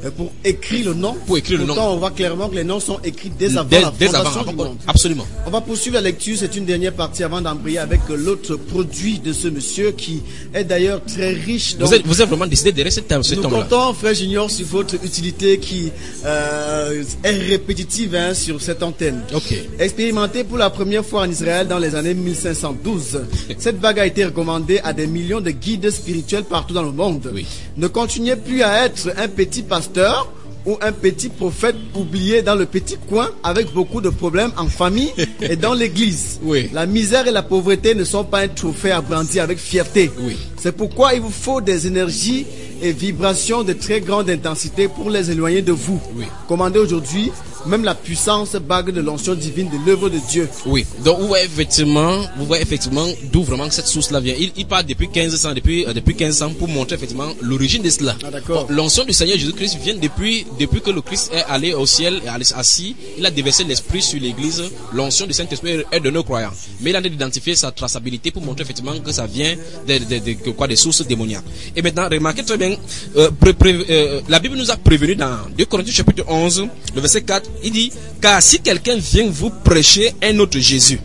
[SPEAKER 3] euh, pour écrire le nom.
[SPEAKER 4] Pour écrire le nom.
[SPEAKER 3] Pourtant, on voit clairement que les noms sont écrits dès avant
[SPEAKER 4] Dès,
[SPEAKER 3] la
[SPEAKER 4] dès
[SPEAKER 3] fondation
[SPEAKER 4] avant,
[SPEAKER 3] du monde.
[SPEAKER 4] absolument.
[SPEAKER 3] On va poursuivre la lecture, c'est une dernière partie avant d'embrayer avec l'autre produit de ce monsieur qui est d'ailleurs très riche. Donc,
[SPEAKER 4] vous, êtes, vous êtes vraiment décidé derrière ce thème, ce
[SPEAKER 3] nous
[SPEAKER 4] thème-là.
[SPEAKER 3] comptons, frère Junior, sur votre utilité qui euh, est répétitive hein, sur cette antenne.
[SPEAKER 4] Ok.
[SPEAKER 3] Expérimentée pour la première fois en Israël dans les années mille cinq cent douze, cette vague a été recommandée à des millions de guides spirituels partout dans le monde.
[SPEAKER 4] Oui.
[SPEAKER 3] Ne continuez plus à être un petit pasteur ou un petit prophète oublié dans le petit coin avec beaucoup de problèmes en famille et dans l'église.
[SPEAKER 4] Oui.
[SPEAKER 3] La misère et la pauvreté ne sont pas un trophée à brandir avec fierté.
[SPEAKER 4] Oui.
[SPEAKER 3] C'est pourquoi il vous faut des énergies et vibrations de très grande intensité pour les éloigner de vous.
[SPEAKER 4] Oui.
[SPEAKER 3] Commandez aujourd'hui même la puissance bague de l'onction divine de l'œuvre de Dieu.
[SPEAKER 4] Oui, donc vous voyez effectivement, vous voyez effectivement d'où vraiment cette source-là vient. Il, il parle depuis quinze ans, depuis, euh, depuis quinze ans pour montrer effectivement l'origine de cela.
[SPEAKER 3] Ah, d'accord.
[SPEAKER 4] Bon, l'onction du Seigneur Jésus-Christ vient depuis, depuis que le Christ est allé au ciel et allé assis, il a déversé l'esprit sur l'église. L'onction du Saint-Esprit est de nos croyants. Mais il a identifié sa traçabilité pour montrer effectivement que ça vient de, de, de, de quoi, des sources démoniaques. Et maintenant, remarquez très bien, euh, pré, pré, euh, la Bible nous a prévenu dans deux Corinthiens chapitre onze, le verset quatre, il dit, car si quelqu'un vient vous prêcher un autre Jésus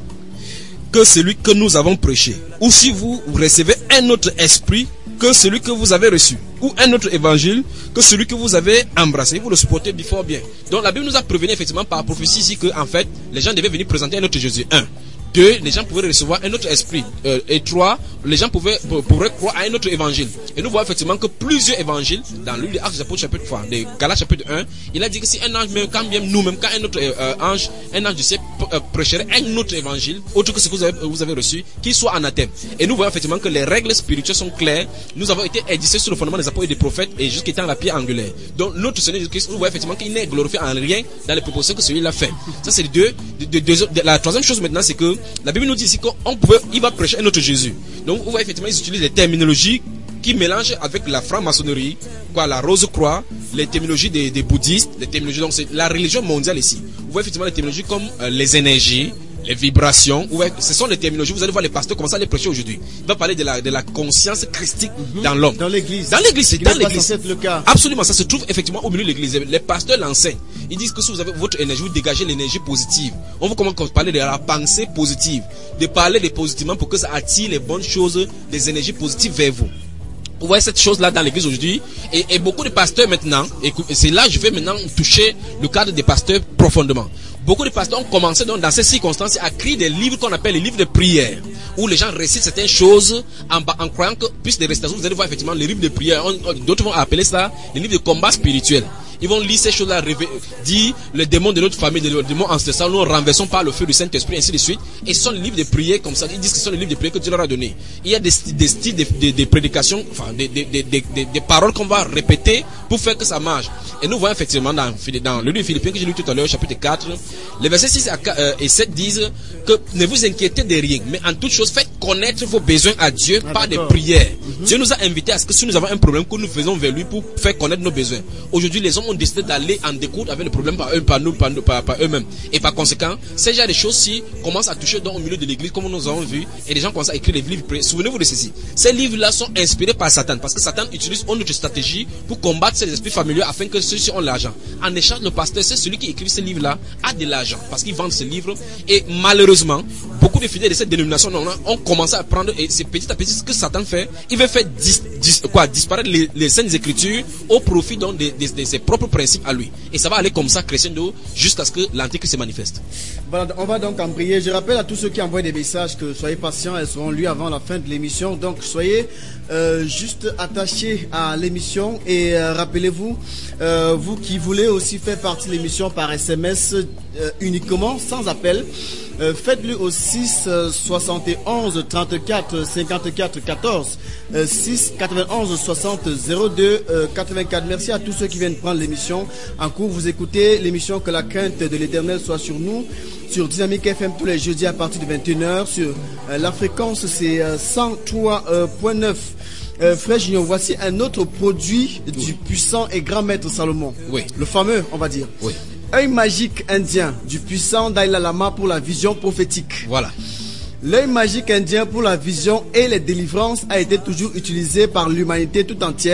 [SPEAKER 4] que celui que nous avons prêché, ou si vous recevez un autre esprit que celui que vous avez reçu, ou un autre évangile que celui que vous avez embrassé, vous le supportez fort bien. Donc la Bible nous a prévenu effectivement par prophétie ici que en fait les gens devaient venir présenter un autre Jésus. Un. Deux, les gens pouvaient recevoir un autre esprit. Euh, et trois, les gens pouvaient, pourraient croire à un autre évangile. Et nous voyons effectivement que plusieurs évangiles, dans le livre des Actes des Apôtres chapitre trois, de Galates chapitre un, il a dit que si un ange, même quand bien nous-mêmes, quand un autre euh, ange, un ange du ciel euh, prêcherait un autre évangile, autre que ce que vous avez, vous avez reçu, qu'il soit anathème. Et nous voyons effectivement que les règles spirituelles sont claires. Nous avons été édicés sur le fondement des apôtres et des prophètes et jusqu'étant la pierre angulaire. Donc notre Seigneur Jésus-Christ, nous voyons effectivement qu'il n'est glorifié en rien dans les propositions que celui-là fait. Ça c'est deux. De, de, de, de, la troisième chose maintenant, c'est que la Bible nous dit ici qu'on pouvait, il va prêcher un autre Jésus. Donc vous voyez effectivement ils utilisent des terminologies qui mélangent avec la franc-maçonnerie, quoi, la rose-croix, les terminologies des, des bouddhistes, les terminologies, donc c'est la religion mondiale ici. Vous voyez effectivement les terminologies comme euh, les énergies, les vibrations, ouais, ce sont les terminologies. Vous allez voir les pasteurs commencer à les prêcher aujourd'hui. Il va parler de la, de la conscience christique mm-hmm. dans l'homme.
[SPEAKER 3] Dans l'église.
[SPEAKER 4] Dans l'église, c'est dans l'église.
[SPEAKER 3] Le cas.
[SPEAKER 4] Absolument, ça se trouve effectivement au milieu de l'église. Les pasteurs l'enseignent. Ils disent que si vous avez votre énergie, vous dégagez l'énergie positive. On vous commence à parler de la pensée positive, de parler de positivement pour que ça attire les bonnes choses, les énergies positives vers vous. Vous voyez cette chose-là dans l'église aujourd'hui. Et, et beaucoup de pasteurs maintenant, et c'est là que je vais maintenant toucher le cadre des pasteurs profondément. Beaucoup de pasteurs ont commencé donc, dans ces circonstances à écrire des livres qu'on appelle les livres de prière, où les gens récitent certaines choses en, en croyant que, puisque des récitations, vous allez voir effectivement les livres de prière. D'autres vont appeler ça les livres de combat spirituel. Ils vont lire ces choses-là, dire le démon de notre famille, le démon ancestral, nous renversons par le feu du Saint-Esprit, ainsi de suite. Et ce sont les livres de prière comme ça. Ils disent que ce sont les livres de prière que Dieu leur a donné. Il y a des, des styles de, de, de prédication, enfin, des, des, des, des, des paroles qu'on va répéter pour faire que ça marche. Et nous voyons effectivement dans, dans le livre de Philippiens que j'ai lu tout à l'heure, chapitre quatre, les versets six et sept disent que ne vous inquiétez de rien, mais en toute chose, faites connaître vos besoins à Dieu ah, par des prières. Mm-hmm. Dieu nous a invités à ce que si nous avons un problème, que nous faisons vers lui pour faire connaître nos besoins. Aujourd'hui, les hommes ont décidé d'aller en découdre avec le problème par eux, par nous, par, par, par eux-mêmes. Et par conséquent, ces genre de choses-ci commencent à toucher dans au milieu de l'église, comme nous avons vu, et les gens commencent à écrire des livres. Souvenez-vous de ceci. Ces livres-là sont inspirés par Satan, parce que Satan utilise une autre stratégie pour combattre ces esprits familiers afin que ceux-ci ont l'argent. En échange, le pasteur, c'est celui qui écrit ces livres-là, a de l'argent, parce qu'ils vendent ces livres. Et malheureusement, beaucoup de fidèles de cette dénomination ont commencé à prendre, et c'est petit à petit ce que Satan fait. Il veut faire dis, dis, quoi, disparaître les, les saintes écritures au profit donc de, de, de ses propres principes à lui. Et ça va aller comme ça, crescendo, jusqu'à ce que l'antichrist se manifeste.
[SPEAKER 3] Voilà, on va donc embrayer. Je rappelle à tous ceux qui envoient des messages que soyez patients, elles seront lues avant la fin de l'émission. Donc soyez euh, juste attachés à l'émission et euh, rappelez-vous, euh, vous qui voulez aussi faire partie de l'émission par S M S euh, uniquement, sans appel, euh, faites-le au six soixante et onze trente-quatre cinquante-quatre quatorze, euh, six quatre-vingt-onze soixante zéro deux euh, quatre-vingt-quatre. Merci à tous ceux qui viennent prendre l'émission en cours. Vous écoutez l'émission Que la crainte de l'Éternel soit sur nous, sur Dynamique F M tous les jeudis à partir de vingt et une heures. Sur euh, la fréquence, c'est euh, cent trois virgule neuf. Euh, frère Junior, voici un autre produit oui. du puissant et grand maître Salomon.
[SPEAKER 4] Oui.
[SPEAKER 3] Le fameux, on va dire.
[SPEAKER 4] Oui.
[SPEAKER 3] Œil magique indien du puissant Dalai Lama pour la vision prophétique.
[SPEAKER 4] Voilà.
[SPEAKER 3] L'œil magique indien pour la vision et les délivrances a été toujours utilisé par l'humanité tout entière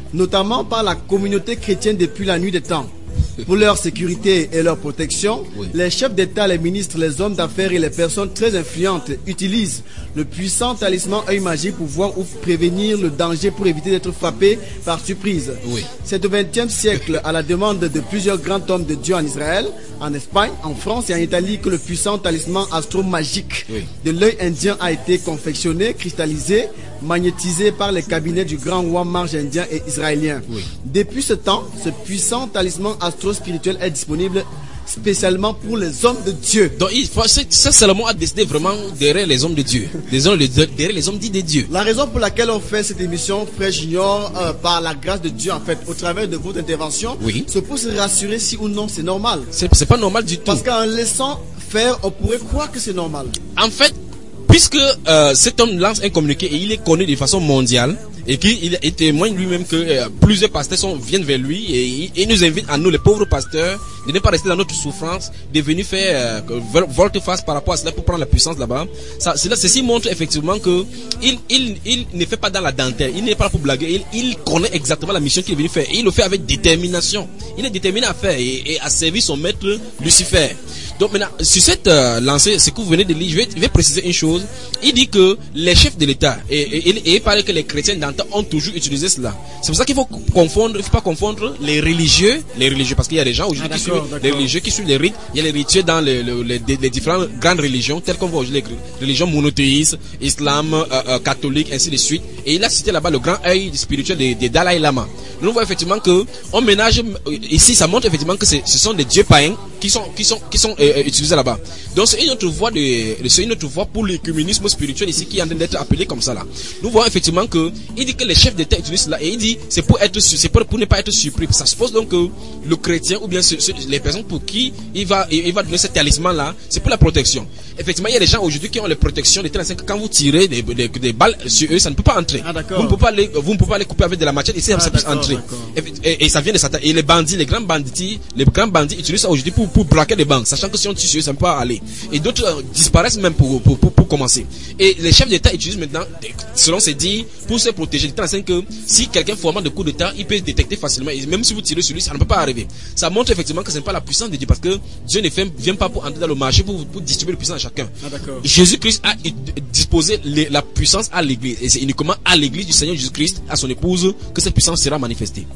[SPEAKER 3] notamment par la communauté chrétienne depuis la nuit des temps. Pour leur sécurité et leur protection, oui. les chefs d'État, les ministres, les hommes d'affaires et les personnes très influentes utilisent le puissant talisman œil magique pour voir ou prévenir le danger pour éviter d'être frappés par surprise. Oui. C'est au vingtième siècle, à la demande de plusieurs grands hommes de Dieu en Israël, en Espagne, en France et en Italie, que le puissant talisman astro-magique oui. de l'œil indien a été confectionné, cristallisé, magnétisé par les cabinets du grand roi mage indien et israélien. Oui. Depuis ce temps, ce puissant talisman astro-spirituel est disponible spécialement pour les hommes de Dieu.
[SPEAKER 4] Donc, il faut, ça Salomon a décidé vraiment derrière les hommes de Dieu, des hommes, derrière les hommes dits de Dieu.
[SPEAKER 3] La raison pour laquelle on fait cette émission, Frère Junior, euh, par la grâce de Dieu, en fait, au travers de votre intervention, oui. c'est pour se rassurer si ou non c'est normal.
[SPEAKER 4] C'est, c'est pas normal du tout.
[SPEAKER 3] Parce qu'en laissant faire, on pourrait croire que c'est normal.
[SPEAKER 4] En fait, puisque euh, cet homme lance un communiqué et il est connu de façon mondiale, et qu'il il témoigne lui-même que euh, plusieurs pasteurs sont, viennent vers lui et il, il nous invite à nous, les pauvres pasteurs, de ne pas rester dans notre souffrance, de venir faire euh, volte-face par rapport à cela pour prendre la puissance là-bas. Ça, cela, ceci montre effectivement que il, il, il ne fait pas dans la dentelle, il n'est pas là pour blaguer, il, il connaît exactement la mission qu'il est venu faire et il le fait avec détermination. Il est déterminé à faire et, et à servir son maître Lucifer. Donc maintenant, sur cette euh, lancée, ce que vous venez de lire, je vais, je vais préciser une chose. Il dit que les chefs de l'État, et, et, et, et il paraît que les chrétiens d'antan ont toujours utilisé cela. C'est pour ça qu'il faut confondre, il faut pas confondre les religieux, les religieux, parce qu'il y a des gens aujourd'hui ah, qui suivent, les religieux qui suivent les rites, il y a les rituels dans les, les, les, les, les différentes grandes religions, telles qu'on voit aujourd'hui les religions monothéistes, islam, euh, euh, catholique, ainsi de suite. Et il a cité là-bas le grand œil spirituel des de Dalai Lama. Nous voyons effectivement que on ménage ici, ça montre effectivement que ce sont des dieux païens qui sont qui sont qui sont euh, utilisés là-bas. Donc c'est une autre voie de c'est une autre voie pour l'écuménisme spirituel ici qui est en train d'être appelé comme ça là. Nous voyons effectivement que il dit que les chefs d'État utilisent cela et il dit c'est pour être c'est pour, pour ne pas être surpris. Ça suppose donc que le chrétien ou bien ce, ce, les personnes pour qui il va il va donner ce talisman là, c'est pour la protection. Effectivement, il y a des gens aujourd'hui qui ont les protections des trente-cinq quand vous tirez des, des, des balles sur eux, ça ne peut pas entrer. Ah, vous ne pouvez pas les vous ne pouvez pas les couper avec de la machette et ça, ah, ça peut entrer. Et, et, et ça vient de Satan. Et les bandits, les grands bandits, les grands bandits utilisent ça aujourd'hui pour, pour braquer des banques, sachant que si on tue sur eux, ça ne peut pas aller. Et d'autres euh, disparaissent même pour, pour, pour, pour commencer. Et les chefs d'État utilisent maintenant, selon ces dits, pour se protéger. trente-cinq que si quelqu'un formant de coups d'État, il peut se détecter facilement. Et même si vous tirez sur lui, ça ne peut pas arriver. Ça montre effectivement que ce n'est pas la puissance de Dieu, parce que Dieu ne fait, vient pas pour entrer dans le marché pour, pour distribuer le puissance à chacun. Ah, Jésus-Christ a disposé les, la puissance à l'église. Et c'est uniquement à l'église du Seigneur Jésus-Christ, à son épouse, que cette puissance sera manifestée.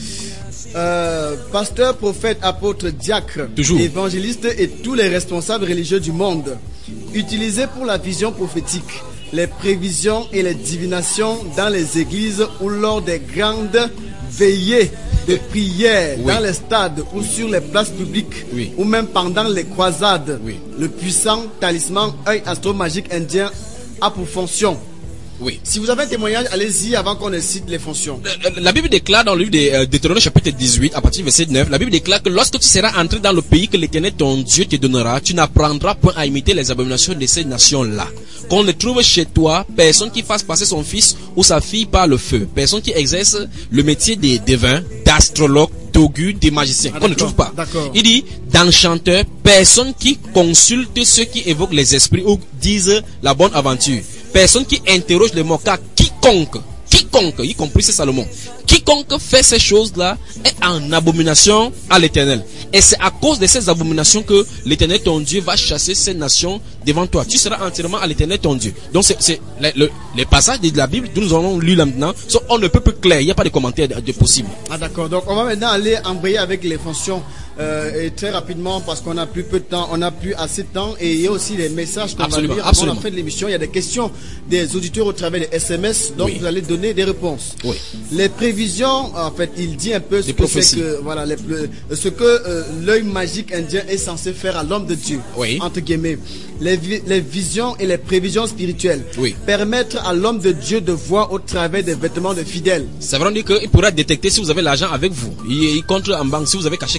[SPEAKER 3] Euh, pasteur, prophète, apôtre, diacre,
[SPEAKER 4] Toujours.
[SPEAKER 3] évangéliste et tous les responsables religieux du monde, utilisés pour la vision prophétique, les prévisions et les divinations dans les églises ou lors des grandes veillées de prière, oui. dans les stades ou sur les places publiques, oui. ou même pendant les croisades. Oui. Le puissant talisman œil astro-magique indien a pour fonction.
[SPEAKER 4] Oui.
[SPEAKER 3] Si vous avez un témoignage, allez-y avant qu'on ne cite les fonctions.
[SPEAKER 4] La, la Bible déclare dans le livre de euh, Deutéronome chapitre dix-huit, à partir du verset neuf, la Bible déclare que lorsque tu seras entré dans le pays que l'Éternel ton Dieu te donnera, tu n'apprendras point à imiter les abominations de ces nations-là. Qu'on ne trouve chez toi personne qui fasse passer son fils ou sa fille par le feu, personne qui exerce le métier des devins, d'astrologue, d'augur, des magiciens. Ah, qu'on ne trouve pas. Il dit d'enchanteur, personne qui consulte ceux qui évoquent les esprits ou disent la bonne aventure. Personne qui interroge les morts, car quiconque, quiconque, y compris c'est Salomon, quiconque fait ces choses-là est en abomination à l'Éternel. Et c'est à cause de ces abominations que l'Éternel ton Dieu va chasser ces nations devant toi. Tu seras entièrement à l'Éternel ton Dieu. Donc c'est, c'est le, le, les passages de la Bible que nous allons lire là maintenant sont on ne peut plus clair. Il n'y a pas de commentaires de, de possible.
[SPEAKER 3] Ah d'accord. Donc on va maintenant aller embrayer avec les fonctions. Euh, et très rapidement parce qu'on a plus peu de temps, on n'a plus assez de temps et il y a aussi les messages qu'on va lire avant la fin de l'émission. Il y a des questions des auditeurs au travers des S M S, donc oui. vous allez donner des réponses. Oui. Les prévisions, en fait, il dit un peu ce que c'est que voilà les, ce que euh, l'œil magique indien est censé faire à l'homme de Dieu, oui. entre guillemets. Les, vi les visions et les prévisions spirituelles, oui. permettre à l'homme de Dieu de voir au travers des vêtements de fidèles.
[SPEAKER 4] Ça veut dire qu'il pourra détecter si vous avez l'argent avec vous. Il, il compte en banque si vous avez caché quelque chose.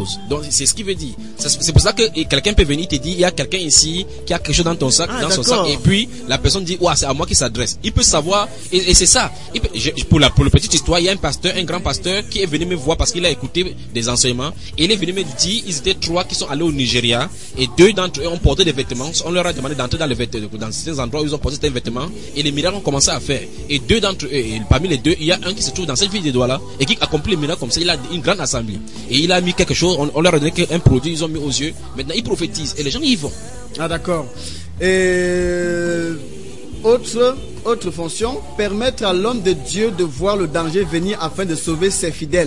[SPEAKER 4] chose. Donc c'est ce qu'il veut dire. C'est pour ça que quelqu'un peut venir te dire, il y a quelqu'un ici qui a quelque chose dans ton sac,
[SPEAKER 3] ah,
[SPEAKER 4] dans son sac, et puis la personne dit, ouais, c'est à moi qui s'adresse. Il peut savoir, et, et c'est ça. Il peut, je, pour la pour la petite histoire, il y a un pasteur, un grand pasteur qui est venu me voir parce qu'il a écouté des enseignements, et il est venu me dire, ils étaient trois qui sont allés au Nigeria, et deux d'entre eux ont porté des vêtements. On leur a demandé d'entrer dans les vêtements, dans certains endroits où ils ont porté des vêtements, et les miracles ont commencé à faire. Et deux d'entre eux, et parmi les deux, il y a un qui se trouve dans cette ville des doigts là, et qui accomplit les miracles comme ça. Il a une grande assemblée, et il a mis quelque chose. On, on leur a donné un produit, ils ont mis aux yeux. Maintenant, ils prophétisent, et les gens y vont.
[SPEAKER 3] Ah d'accord. Et autre autre fonction, permettre à l'homme de Dieu de voir le danger venir afin de sauver ses fidèles.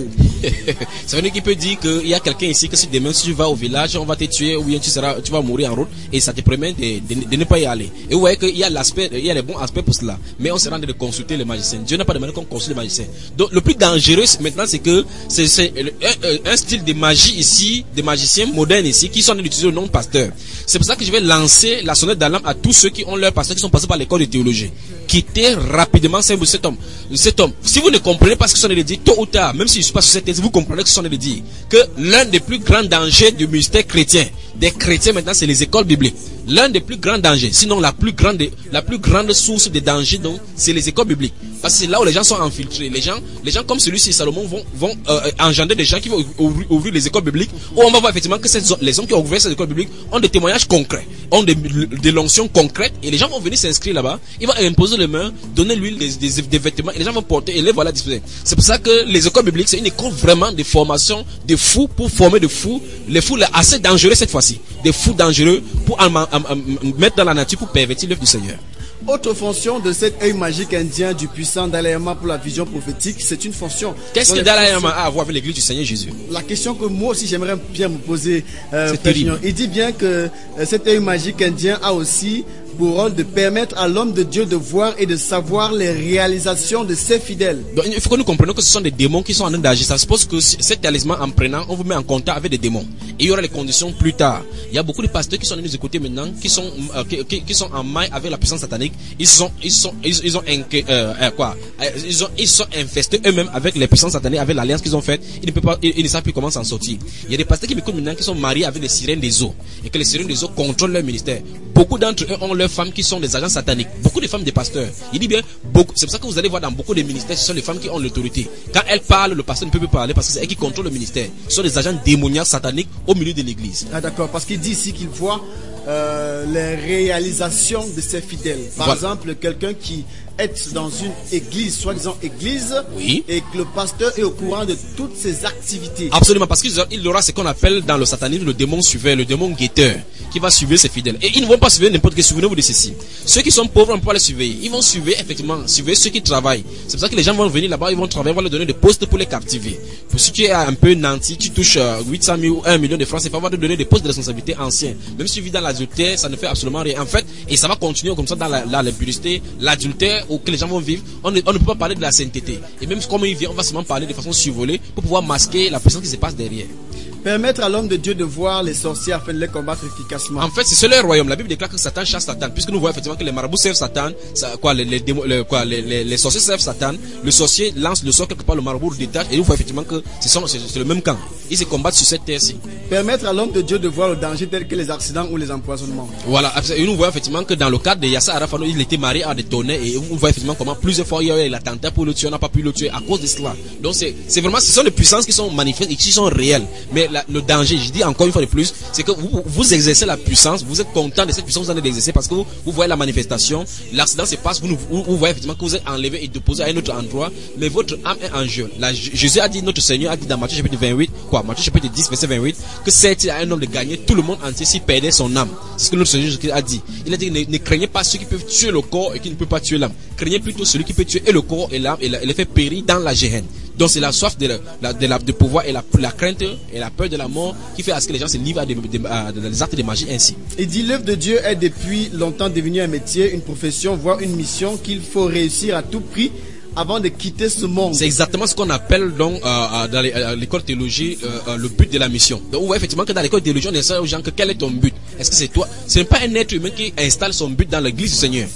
[SPEAKER 4] Ça veut dire qu'il peut dire qu'il y a quelqu'un ici que si demain si tu vas au village, on va te tuer ou bien tu seras, tu vas mourir en route, et ça te permet de, de, de ne pas y aller. Et vous voyez qu'il y a l'aspect, il y a les bons aspects pour cela. Mais on se rend de consulter les magiciens. Dieu n'a pas demandé qu'on consulte les magiciens. Donc le plus dangereux maintenant, c'est que c'est, c'est un, un style de magie ici, des magiciens modernes ici, qui sont en train d'utiliser le nom de pasteur. C'est pour ça que je vais lancer la sonnette d'alarme à tous ceux qui ont leur pasteur, qui sont passés par l'école de théologie. Quittez rapidement cet homme. Cet homme. Si vous ne comprenez pas ce que sont les dire, tôt ou tard, même si je ne suis pas sur cette thèse, vous comprenez ce que sont les dire. Que l'un des plus grands dangers du ministère chrétien, des chrétiens maintenant, c'est les écoles bibliques. L'un des plus grands dangers, sinon la plus grande, la plus grande source de danger, donc, c'est les écoles bibliques. Parce que c'est là où les gens sont infiltrés. Les gens, les gens comme celui-ci, Salomon, vont, vont euh, engendrer des gens qui vont ouvrir, ouvrir les écoles bibliques, où on va voir effectivement que ces, les hommes qui ont ouvert ces écoles bibliques ont des témoignages concrets, ont des, des lonctions concrètes, et les gens vont venir s'inscrire là-bas, ils vont imposer les mains, donner l'huile, des, des, des vêtements, et les gens vont porter, et les voilà disposés. C'est pour ça que les écoles bibliques, c'est une école vraiment de formation de fous, pour former de fous, les fous là, assez dangereux cette fois-ci, des fous dangereux pour am, am, am, mettre dans la nature pour pervertir l'œuvre du Seigneur.
[SPEAKER 3] Autre fonction de cet œil magique indien du puissant Dalai Lama pour la vision prophétique, c'est une fonction.
[SPEAKER 4] Qu'est-ce que Dalai Lama a à voir avec l'église du Seigneur Jésus?
[SPEAKER 3] La question que moi aussi j'aimerais bien me poser, euh,
[SPEAKER 4] c'est terrible.
[SPEAKER 3] Il dit bien que euh, cet œil magique indien a aussi pour rôle de permettre à l'homme de Dieu de voir et de savoir les réalisations de ses fidèles.
[SPEAKER 4] Donc il faut que nous comprenions que ce sont des démons qui sont en train d'agir. Ça suppose que cet talisman, en prenant, on vous met en contact avec des démons. Et il y aura les conditions plus tard. Il y a beaucoup de pasteurs qui sont en train de nous écouter maintenant, qui sont, euh, qui, qui, qui sont en maille avec la puissance satanique. Ils sont, ils sont, ils, ils ont, euh, euh, quoi, ils ont, ils sont infestés eux-mêmes avec les puissances sataniques, avec l'alliance qu'ils ont faite. Ils ne peuvent pas, ils, ils ne savent plus comment s'en sortir. Il y a des pasteurs qui m'écoutent maintenant qui sont mariés avec les sirènes des eaux et que les sirènes des eaux contrôlent leur ministère. Beaucoup d'entre eux ont leurs femmes qui sont des agents sataniques. Beaucoup de femmes des pasteurs. Il dit bien beaucoup. C'est pour ça que vous allez voir dans beaucoup de ministères, ce sont les femmes qui ont l'autorité. Quand elles parlent, le pasteur ne peut plus parler parce que c'est elles qui contrôlent le ministère. Ce sont des agents démoniaques sataniques au milieu de l'église.
[SPEAKER 3] Ah d'accord, parce qu'il dit ici qu'il voit euh, les réalisations de ses fidèles. Par voilà. exemple, quelqu'un qui est dans une église, soi-disant église,
[SPEAKER 4] oui.
[SPEAKER 3] et que le pasteur est au courant de toutes ses activités.
[SPEAKER 4] Absolument, parce qu'il aura ce qu'on appelle dans le satanisme le démon suiveur, le démon guetteur, qui va suivre ses fidèles. Et ils ne vont pas suivre n'importe qui. Souvenez-vous de ceci. Ceux qui sont pauvres, on ne peut pas les surveiller. Ils vont suivre, effectivement, suivre ceux qui travaillent. C'est pour ça que les gens vont venir là-bas, ils vont travailler, on va leur donner des postes pour les captiver. Pour si tu es un peu nanti, tu touches huit cent mille ou un million de francs, c'est pas va te donner des postes de responsabilité anciens. Même si tu vis dans l'adultère, ça ne fait absolument rien. En fait, et ça va continuer comme ça dans la, la, la publicité, l'adultère, où que les gens vont vivre, on ne, on ne peut pas parler de la sainteté. Et même comme il vient, on va seulement parler de façon survolée pour pouvoir masquer la puissance qui se passe derrière.
[SPEAKER 3] Permettre à l'homme de Dieu de voir les sorciers afin de les combattre efficacement.
[SPEAKER 4] En fait, c'est le royaume. La Bible déclare que Satan chasse Satan, puisque nous voyons effectivement que les marabouts servent Satan, ça, quoi, les, les, les, quoi, les, les, les sorciers servent Satan. Le sorcier lance le sort quelque part, le marabout le détache, et nous voyons effectivement que c'est le même camp. Ils se combattent sur cette terre-ci.
[SPEAKER 3] Permettre à l'homme de Dieu de voir le danger tel que les accidents ou les empoisonnements.
[SPEAKER 4] Voilà. Et nous voyons effectivement que dans le cadre de Yasser Arafat, il était marié à des tonnerres, et vous voyez effectivement comment plusieurs fois il y a eu l'attentat pour le tuer, on n'a pas pu le tuer à cause de cela. Donc c'est vraiment, ce sont les puissances qui sont manifestes et qui sont réelles. Mais la, le danger, je dis encore une fois de plus, c'est que vous, vous exercez la puissance, vous êtes content de cette puissance que vous allez exercer parce que vous, vous voyez la manifestation, l'accident se passe, vous, vous, vous voyez effectivement que vous êtes enlevé et déposé à un autre endroit, mais votre âme est en jeu. La, Jésus a dit, notre Seigneur a dit dans Matthieu chapitre vingt-huit, quoi, Matthieu chapitre dix, verset vingt-huit, que c'est à un homme de gagner tout le monde entier s'il perdait son âme. C'est ce que notre Seigneur Jésus a dit. Il a dit, ne, ne craignez pas ceux qui peuvent tuer le corps et qui ne peuvent pas tuer l'âme. Craignez plutôt celui qui peut tuer et le corps et l'âme et, et les fait périr dans la géhenne. Donc c'est la soif de, la, la, de, la, de pouvoir et la, la crainte et la peur de la mort qui fait à ce que les gens se livrent à des, des, à des actes de magie ainsi.
[SPEAKER 3] Il dit l'œuvre de Dieu est depuis longtemps devenue un métier, une profession, voire une mission qu'il faut réussir à tout prix avant de quitter ce monde.
[SPEAKER 4] C'est exactement ce qu'on appelle donc euh, dans l'école théologie euh, le but de la mission. Donc on voit effectivement que dans l'école théologie on enseigne aux gens que quel est ton but. Est-ce que c'est toi? Ce n'est pas un être humain qui installe son but dans l'église du Seigneur.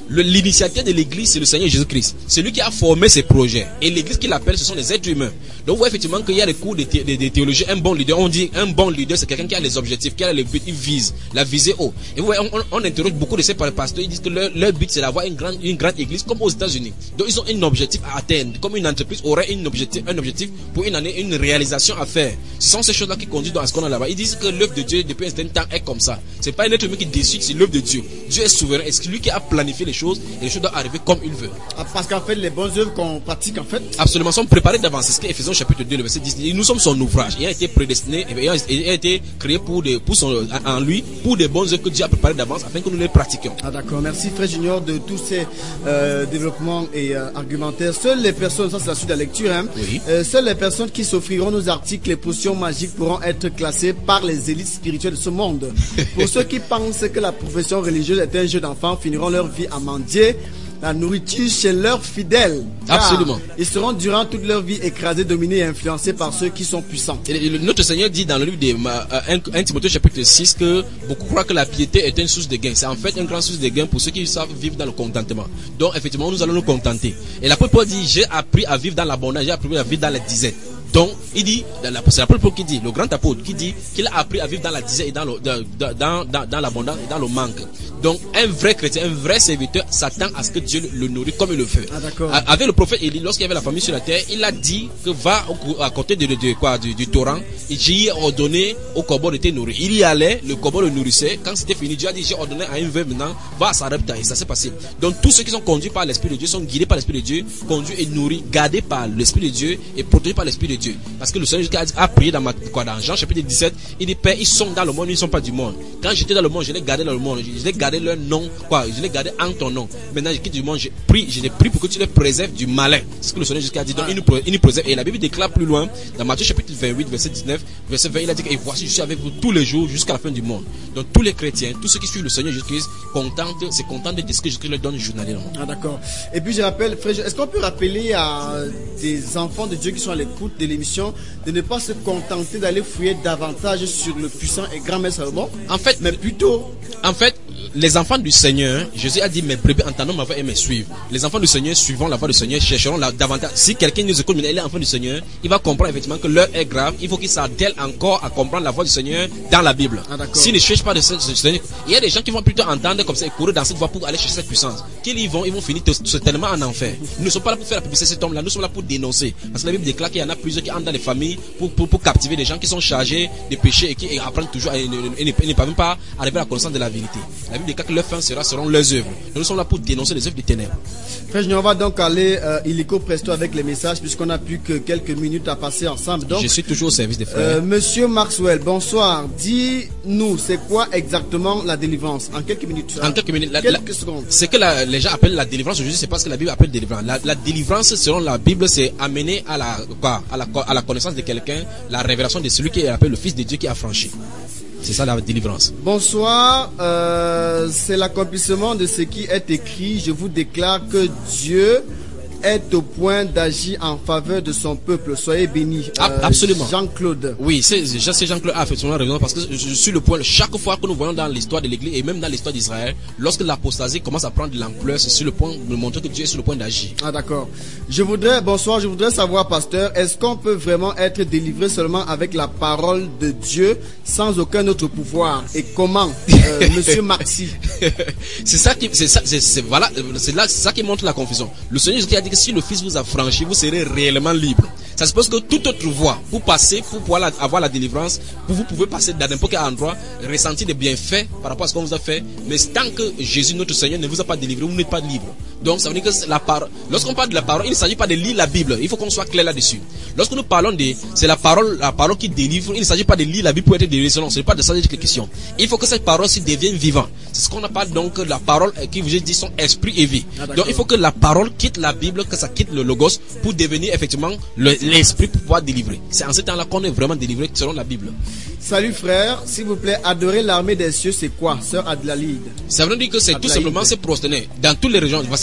[SPEAKER 4] le, l'initiateur de l'église, c'est le Seigneur Jésus-Christ. C'est lui qui a formé ses projets. Et l'église qu'il appelle, ce sont les êtres humains. Donc, vous voyez effectivement qu'il y a des cours de, thé, de, de théologie. Un bon leader, on dit un bon leader, c'est quelqu'un qui a les objectifs, qui a les buts, il vise, la visée haut. Et vous voyez, on, on, on interroge beaucoup de ces pasteurs, ils disent que leur, leur but, c'est d'avoir une grande, une grande église comme aux États-Unis. Donc, ils ont un objectif à atteindre. Comme une entreprise aurait une objectif, un objectif pour une année, une réalisation à faire. Ce sont ces choses-là qui conduisent dans ce qu'on a là-bas. Ils disent que l'œuvre de Dieu, depuis un certain temps, est comme ça. C'est pas un être humain qui décide, c'est l'œuvre de Dieu. Dieu est souverain. Et c'est lui qui a planifié les choses et les choses doivent arriver comme il veut.
[SPEAKER 3] Parce qu'en fait, les bonnes œuvres qu'on pratique, en fait.
[SPEAKER 4] Absolument, sont préparées d'avance. C'est ce qu'Éphésiens chapitre deux, le verset dix. Nous sommes son ouvrage. Il a été prédestiné, il a été créé pour, des, pour son, en lui, pour des bonnes œuvres que Dieu a préparées d'avance afin que nous les pratiquions.
[SPEAKER 3] Ah d'accord, merci Frère Junior de tous ces euh, développements et euh, argumentaires. Seules les personnes, ça c'est la suite de la lecture, hein,
[SPEAKER 4] oui.
[SPEAKER 3] euh, seules les personnes qui s'offriront nos articles et potions magiques pourront être classées par les élites spirituelles de ce monde. Pour ceux qui pensent que la profession religieuse est un jeu d'enfant, finiront leur vie à mendier la nourriture chez leurs fidèles.
[SPEAKER 4] Absolument.
[SPEAKER 3] Ils seront durant toute leur vie écrasés, dominés et influencés par ceux qui sont puissants.
[SPEAKER 4] Et le, notre Seigneur dit dans le livre de un Timothée chapitre six que beaucoup croient que la piété est une source de gain. C'est en fait une grande source de gain pour ceux qui savent vivre dans le contentement. Donc effectivement, nous allons nous contenter. Et l'apôtre Paul dit, j'ai appris à vivre dans l'abondance, j'ai appris à vivre dans la disette. Donc, il dit, c'est l'apôtre Paul qui dit, le grand apôtre qui dit qu'il a appris à vivre dans la disette et dans, le, dans, dans, dans, dans l'abondance et dans le manque. Donc, un vrai chrétien, un vrai serviteur s'attend à ce que Dieu le nourrit comme il le fait.
[SPEAKER 3] Ah, d'accord.
[SPEAKER 4] Avec le prophète Élie, lorsqu'il y avait la famille sur la terre, il a dit que va au, à côté de, de, de, quoi, du, du torrent et j'ai ordonné au corbeau de te nourrir. Il y allait, le corbeau le nourrissait. Quand c'était fini, Dieu a dit, j'ai ordonné à une veuve maintenant, va à Sarepta. Et ça s'est passé. Donc, tous ceux qui sont conduits par l'Esprit de Dieu sont guidés par l'Esprit de Dieu, conduits et nourris, gardés par l'Esprit de Dieu et protégés par l'Esprit de Dieu. Parce que le Seigneur a prié dans, ma, quoi, dans Jean chapitre dix-sept, il dit, Père, ils sont dans le monde, ils ne sont pas du monde. Quand j'étais dans le monde, je les gardais dans le monde, je les gardais leur nom, quoi, je les gardais en ton nom. Maintenant, je quitte du monde, je prie, je les prie pour que tu les préserves du malin. C'est ce que le Seigneur jusqu'à dit. Donc, il nous, il nous préserve. Et la Bible déclare plus loin, dans Matthieu chapitre vingt-huit, verset dix-neuf, verset vingt, il a dit, et voici, je suis avec vous tous les jours jusqu'à la fin du monde. Donc, tous les chrétiens, tous ceux qui suivent le Seigneur Jésus-Christ, contentent, c'est content de ce que Jésus-Christ leur donne journalièrement.
[SPEAKER 3] Ah, d'accord. Et puis, je rappelle, frère, est-ce qu'on peut rappeler à des enfants de Dieu qui sont à l'écoute de l'émission de ne pas se contenter d'aller fouiller davantage sur le puissant et grand maître Salomon,
[SPEAKER 4] en fait,
[SPEAKER 3] mais plutôt,
[SPEAKER 4] en fait, les enfants du Seigneur, Jésus a dit, mes brebis entendront ma voix et me suivent. Les enfants du Seigneur suivant la voix du Seigneur chercheront la, davantage. Si quelqu'un nous écoute, mais il est enfant du Seigneur, il va comprendre effectivement que l'heure est grave. Il faut qu'il s'attelle encore à comprendre la voix du Seigneur dans la Bible.
[SPEAKER 3] Ah,
[SPEAKER 4] s'il ne cherche pas de ce Seigneur, il y a des gens qui vont plutôt entendre comme ça et courir dans cette voie pour aller chercher cette puissance. Qu'ils y vont, ils vont finir tellement en enfer. Nous ne sommes pas là pour faire la publicité de cet homme-là, nous sommes là pour dénoncer. Parce que la Bible déclare qu'il y en a plusieurs qui entrent dans les familles pour, pour, pour captiver des gens qui sont chargés de péché et qui apprennent toujours et ne peuvent pas arriver à la connaissance de la vérité. La Bible déclare que leur fin sera selon leurs œuvres. Nous sommes là pour dénoncer les œuvres des ténèbres.
[SPEAKER 3] Frère, on va donc aller euh, illico presto avec les messages puisqu'on n'a plus que quelques minutes à passer ensemble. Donc,
[SPEAKER 4] je suis toujours au service des frères.
[SPEAKER 3] Euh, Monsieur Maxwell, bonsoir. Dis-nous, c'est quoi exactement la délivrance? En quelques minutes.
[SPEAKER 4] En quelques minutes. La,
[SPEAKER 3] quelques
[SPEAKER 4] la,
[SPEAKER 3] secondes.
[SPEAKER 4] Ce que la, les gens appellent la délivrance aujourd'hui, c'est parce que la Bible appelle délivrance. La, la délivrance, selon la Bible, c'est amener à la, quoi, à la, à la connaissance de quelqu'un, la révélation de celui qui appelle le Fils de Dieu qui a franchi. C'est ça la délivrance.
[SPEAKER 3] Bonsoir, euh, c'est l'accomplissement de ce qui est écrit. Je vous déclare que Dieu est au point d'agir en faveur de son peuple. Soyez bénis.
[SPEAKER 4] Euh, Absolument.
[SPEAKER 3] Jean-Claude.
[SPEAKER 4] Oui, c'est Jean-Claude a effectivement raison parce que je suis le point. Chaque fois que nous voyons dans l'histoire de l'Église et même dans l'histoire d'Israël, lorsque l'apostasie commence à prendre de l'ampleur, c'est sur le point de montrer que Dieu est sur le point d'agir.
[SPEAKER 3] Ah d'accord. Je voudrais, bonsoir, je voudrais savoir, pasteur, est-ce qu'on peut vraiment être délivré seulement avec la parole de Dieu sans aucun autre pouvoir? Et comment, euh, Monsieur Maxi?
[SPEAKER 4] C'est ça qui, c'est ça, c'est voilà, c'est là, c'est ça qui montre la confusion. Le Seigneur qui a dit que si le Fils vous a franchi, vous serez réellement libre. Ça suppose que toute autre voie pour passer, pour pouvoir la, avoir la délivrance, pour vous pouvez passer dans n'importe quel endroit, ressentir des bienfaits par rapport à ce qu'on vous a fait. Mais tant que Jésus, notre Seigneur, ne vous a pas délivré, vous n'êtes pas libre. Donc ça veut dire que la parole, lorsqu'on parle de la parole, il ne s'agit pas de lire la Bible. Il faut qu'on soit clair là-dessus. Lorsque nous parlons de, c'est la parole, la parole qui délivre. Il ne s'agit pas de lire la Bible pour être délivré. Non, ce n'est pas de ça que question. Il faut que cette parole-ci devienne vivante. C'est ce qu'on appelle donc la parole qui vous dit son esprit et vie. Ah, donc il faut que la parole quitte la Bible, que ça quitte le logos pour devenir effectivement le, l'esprit pour pouvoir délivrer. C'est en ce temps-là qu'on est vraiment délivré selon la Bible.
[SPEAKER 3] Salut frère, s'il vous plaît, adorer l'armée des cieux, c'est quoi, sœur Adelaide?
[SPEAKER 4] Ça veut dire que c'est tout simplement se prosterner dans toutes les régions. Voici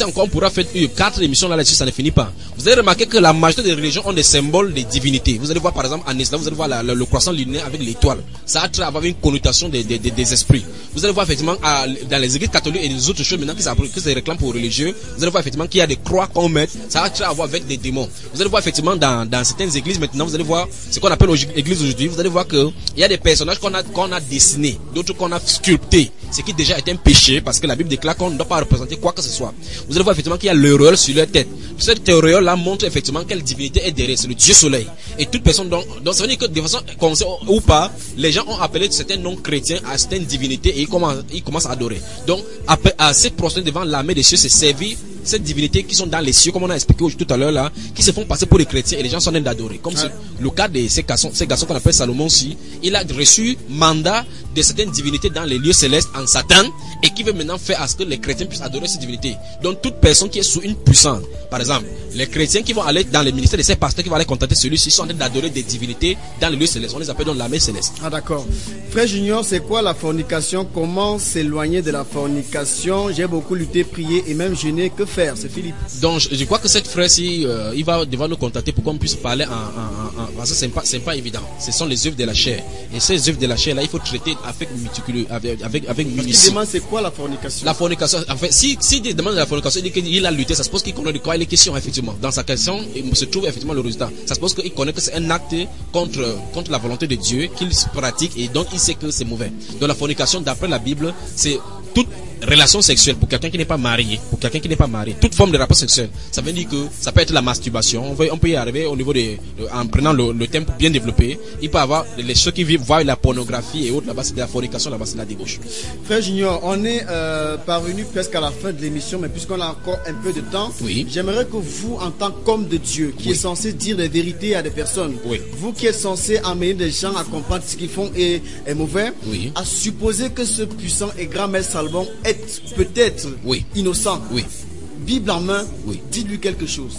[SPEAKER 4] encore, on pourra faire euh, quatre émissions là-dessus, ça ne finit pas. Vous allez remarquer que la majorité des religions ont des symboles de divinité. Vous allez voir par exemple en islam, vous allez voir la, la, le croissant lunaire avec l'étoile. Ça a avoir une connotation des, des, des, des esprits. Vous allez voir effectivement à, dans les églises catholiques et les autres choses maintenant qui se réclament pour les religieux. Vous allez voir effectivement qu'il y a des croix qu'on met. Ça a à voir avec des démons. Vous allez voir effectivement dans, dans certaines églises maintenant, vous allez voir ce qu'on appelle l'église aujourd'hui. Vous allez voir que il y a des personnages qu'on a, qu'on a dessinés, d'autres qu'on a sculptés. Ce qui déjà est un péché parce que la Bible déclare qu'on ne doit pas représenter quoi que ce soit. Vous allez voir effectivement qu'il y a l'auréole sur leur tête. Cette auréole là montre effectivement quelle divinité est derrière. C'est le Dieu soleil. Et toute personne donc, donc ça veut dire que de façon consciente ou pas, les gens ont appelé certains noms chrétiens à certaines divinités et ils commencent, ils commencent à adorer. Donc à, à cette prosterner devant l'armée des cieux, c'est servir cette divinité qui sont dans les cieux, comme on a expliqué tout à l'heure là, qui se font passer pour les chrétiens et les gens sont en train d'adorer. Comme ouais. le cas de ces garçons, ces garçons qu'on appelle Salomon aussi, il a reçu mandat de certaines divinités dans les lieux célestes en Satan et qui veut maintenant faire à ce que les chrétiens puissent adorer ces divinités. Donc toute personne qui est sous une puissance, par exemple, les chrétiens qui vont aller dans les ministères de ces pasteurs qui vont aller contacter celui-ci sont en train d'adorer des divinités dans les lieux célestes. On les appelle donc l'armée céleste.
[SPEAKER 3] Ah d'accord. Frère Junior, c'est quoi la fornication? Comment s'éloigner de la fornication? J'ai beaucoup lutté, prié et même jeûné. Que faire? C'est Philippe.
[SPEAKER 4] Donc je, je crois que cette frère-ci, euh, il va devoir nous contacter pour qu'on puisse parler en, en, en, en parce que c'est pas, c'est pas évident. Ce sont les œuvres de la chair. Et ces œuvres de la chair là, il faut traiter avec méticuleux, avec avec avec minutie.
[SPEAKER 3] Il demande c'est quoi la fornication?
[SPEAKER 4] La fornication, en fait, si si il demande la fornication, il dit qu'il a lutté, ça suppose qu'il connaît de quoi il est question effectivement. Dans sa question, il se trouve effectivement le résultat. Ça suppose qu'il connaît que c'est un acte contre contre la volonté de Dieu qu'il pratique et donc il sait que c'est mauvais. Donc la fornication, d'après la Bible, c'est toute relation sexuelle pour quelqu'un qui n'est pas marié, pour quelqu'un qui n'est pas marié, toute forme de rapport sexuel. Ça veut dire que ça peut être la masturbation. On peut, on peut y arriver au niveau de, de en prenant le, le thème bien développé. Il peut avoir les ceux qui vivent voient la pornographie et autres là-bas, c'est de la fornication, là-bas c'est de la débauche.
[SPEAKER 3] Frère Junior, on est euh, parvenu presque à la fin de l'émission, mais puisqu'on a encore un peu de temps,
[SPEAKER 4] oui.
[SPEAKER 3] j'aimerais que vous, en tant qu'homme de Dieu, qui
[SPEAKER 4] oui.
[SPEAKER 3] est censé dire les vérités à des personnes,
[SPEAKER 4] oui.
[SPEAKER 3] vous qui êtes censé amener des gens à comprendre ce qu'ils font est, est mauvais,
[SPEAKER 4] oui.
[SPEAKER 3] à supposer que ce puissant et grand maître Salomon est peut-être
[SPEAKER 4] oui.
[SPEAKER 3] innocent,
[SPEAKER 4] oui.
[SPEAKER 3] Bible en main,
[SPEAKER 4] oui.
[SPEAKER 3] dites-lui quelque chose.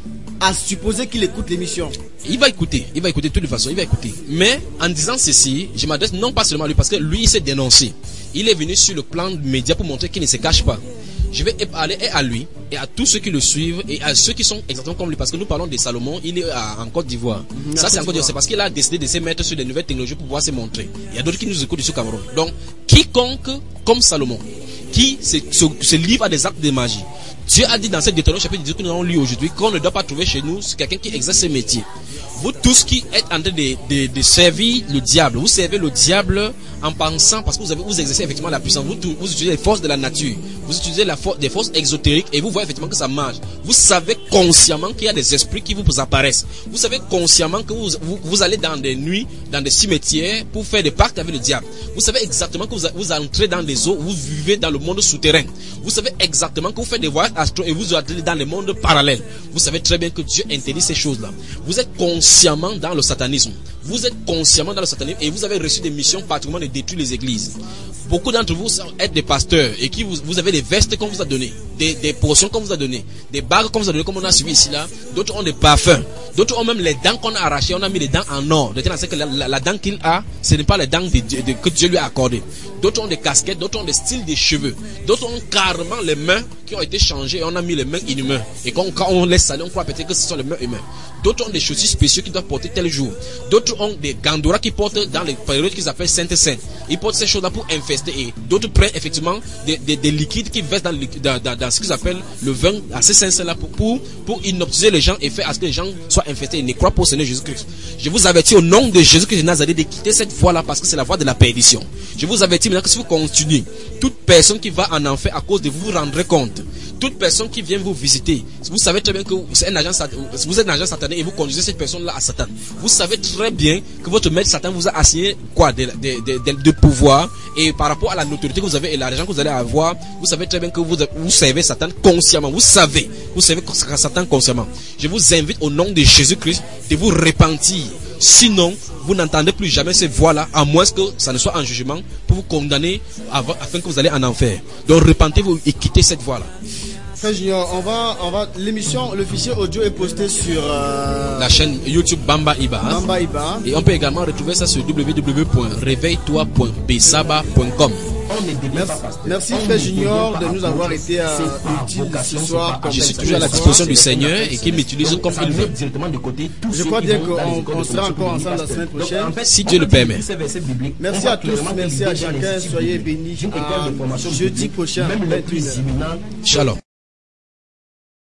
[SPEAKER 3] À supposer qu'il écoute l'émission.
[SPEAKER 4] Il va écouter, il va écouter de toute façon, il va écouter. Mais en disant ceci, je m'adresse non pas seulement à lui, parce que lui il s'est dénoncé. Il est venu sur le plan média pour montrer qu'il ne se cache pas. Je vais parler et à lui et à tous ceux qui le suivent et à ceux qui sont exactement comme lui, parce que nous parlons de Salomon, il est à, en Côte d'Ivoire. Mmh, ça c'est en Côte d'Ivoire, c'est parce qu'il a décidé de se mettre sur des nouvelles technologies pour pouvoir se montrer. Il y a d'autres qui nous écoutent ici au Cameroun. Donc quiconque comme Salomon qui se, se, se livre à des actes de magie, Dieu a dit dans cette Deutéronome chapitre dix que nous avons lu aujourd'hui qu'on ne doit pas trouver chez nous quelqu'un qui exerce ce métier. Vous tous qui êtes en train de, de, de servir le diable, vous servez le diable en pensant, parce que vous, avez, vous exercez effectivement la puissance, vous, vous utilisez les forces de la nature, vous utilisez la for des forces exotériques et vous voyez effectivement que ça marche. Vous savez consciemment qu'il y a des esprits qui vous apparaissent. Vous savez consciemment que vous, vous, vous allez dans des nuits, dans des cimetières pour faire des pactes avec le diable. Vous savez exactement que vous, vous entrez dans les eaux, vous vivez dans le monde souterrain. Vous savez exactement que vous faites des voyages astro et vous allez dans les mondes parallèles. Vous savez très bien que Dieu interdit ces choses-là. Vous êtes consciemment dans le satanisme. Vous êtes consciemment dans le satanisme et vous avez reçu des missions particulièrement de détruire les églises. Beaucoup d'entre vous êtes des pasteurs et qui vous, vous avez des vestes qu'on vous a donné, des, des potions qu'on vous a donné, des bagues qu'on vous a donné comme on a suivi ici là. D'autres ont des parfums. D'autres ont même les dents qu'on a arrachées. On a mis les dents en or. De telle sorte que la, la, la dent qu'il a, ce n'est pas les dents de, de, de, que Dieu lui a accordées. D'autres ont des casquettes. D'autres ont des styles de cheveux. D'autres ont carrément les mains qui ont été changées et on a mis les mains inhumaines. Et quand, quand on laisse aller, on croit peut-être que ce sont les mains humaines. D'autres ont des chaussures spéciaux qu'ils doivent porter tel jour. D'autres ont des gandoras qu'ils portent dans les périodes qu'ils appellent Sainte Sainte. Ils portent ces choses-là pour infester. Et d'autres prennent effectivement des, des, des liquides qu'ils versent dans, dans, dans, dans ce qu'ils appellent le vin à ces saints-là pour, pour, pour hypnotiser les gens et faire à ce que les gens soient infestés et ne croient pas au Seigneur Jésus-Christ. Je vous avertis au nom de Jésus-Christ de Nazareth de quitter cette voie-là parce que c'est la voie de la perdition. Je vous avertis maintenant que si vous continuez, toute personne qui va en enfer à cause de vous, vous rendrez compte. Toute personne qui vient vous visiter, vous savez très bien que c'est un agent, vous êtes un agent satané et vous conduisez cette personne-là à Satan. Vous savez très bien que votre maître Satan vous a assigné quoi de, de, de, de, de pouvoir et par rapport à la notoriété que vous avez et l'argent que vous allez avoir, vous savez très bien que vous, vous servez Satan consciemment. Vous savez, vous savez que Satan consciemment. Je vous invite au nom de Jésus-Christ de vous repentir. Sinon, vous n'entendez plus jamais ces voix-là, à moins que ça ne soit un jugement pour vous condamner avant, afin que vous allez en enfer. Donc repentez-vous et quittez cette voie-là.
[SPEAKER 3] Frère Junior, on va, on va, l'émission, le fichier audio est posté sur euh,
[SPEAKER 4] la chaîne YouTube Bamba Iba. Hein?
[SPEAKER 3] Bamba Iba.
[SPEAKER 4] Et on peut également retrouver ça sur w w w point réveille toi point b saba point com.
[SPEAKER 1] On ne devient
[SPEAKER 3] Merci,
[SPEAKER 1] pas pasteur.
[SPEAKER 3] merci
[SPEAKER 1] On
[SPEAKER 3] Frère
[SPEAKER 1] ne
[SPEAKER 3] Junior
[SPEAKER 1] devient
[SPEAKER 3] de
[SPEAKER 1] pas
[SPEAKER 3] nous avoir
[SPEAKER 1] apôtre.
[SPEAKER 3] été euh,
[SPEAKER 1] C'est par
[SPEAKER 3] utile
[SPEAKER 1] vocation,
[SPEAKER 3] ce
[SPEAKER 1] c'est
[SPEAKER 3] soir.
[SPEAKER 1] par
[SPEAKER 3] Comme
[SPEAKER 4] Je suis
[SPEAKER 1] appel.
[SPEAKER 4] toujours à la disposition du Seigneur et qu'il m'utilise
[SPEAKER 1] Donc,
[SPEAKER 4] comme
[SPEAKER 1] ça
[SPEAKER 4] il
[SPEAKER 1] met
[SPEAKER 4] veut.
[SPEAKER 1] directement de côté tous
[SPEAKER 3] Je
[SPEAKER 1] ceux
[SPEAKER 3] crois
[SPEAKER 1] qui
[SPEAKER 3] bien
[SPEAKER 1] vont
[SPEAKER 3] qu'on-
[SPEAKER 1] dans les écoles
[SPEAKER 3] on
[SPEAKER 1] de
[SPEAKER 3] sera
[SPEAKER 1] formation
[SPEAKER 3] encore
[SPEAKER 1] pour
[SPEAKER 3] ensemble la
[SPEAKER 1] devenir
[SPEAKER 3] semaine
[SPEAKER 1] pasteur.
[SPEAKER 3] prochaine.
[SPEAKER 1] Donc, en fait,
[SPEAKER 4] Si
[SPEAKER 1] on
[SPEAKER 4] Dieu
[SPEAKER 1] peut
[SPEAKER 4] le
[SPEAKER 1] dire
[SPEAKER 4] permet.
[SPEAKER 1] tous ces versets bibliques,
[SPEAKER 3] Merci
[SPEAKER 1] on voit
[SPEAKER 3] à tous,
[SPEAKER 1] clairement que
[SPEAKER 3] merci
[SPEAKER 1] l'idée
[SPEAKER 3] à
[SPEAKER 1] d'un
[SPEAKER 3] chacun.
[SPEAKER 1] institut
[SPEAKER 3] Soyez
[SPEAKER 1] biblique,
[SPEAKER 3] bénis.
[SPEAKER 1] d'une école
[SPEAKER 3] À
[SPEAKER 1] de formation
[SPEAKER 3] jeudi
[SPEAKER 1] biblique,
[SPEAKER 3] prochain,
[SPEAKER 1] même le
[SPEAKER 3] vingt et
[SPEAKER 1] plus
[SPEAKER 3] une heures.
[SPEAKER 1] imminent
[SPEAKER 4] Shalom.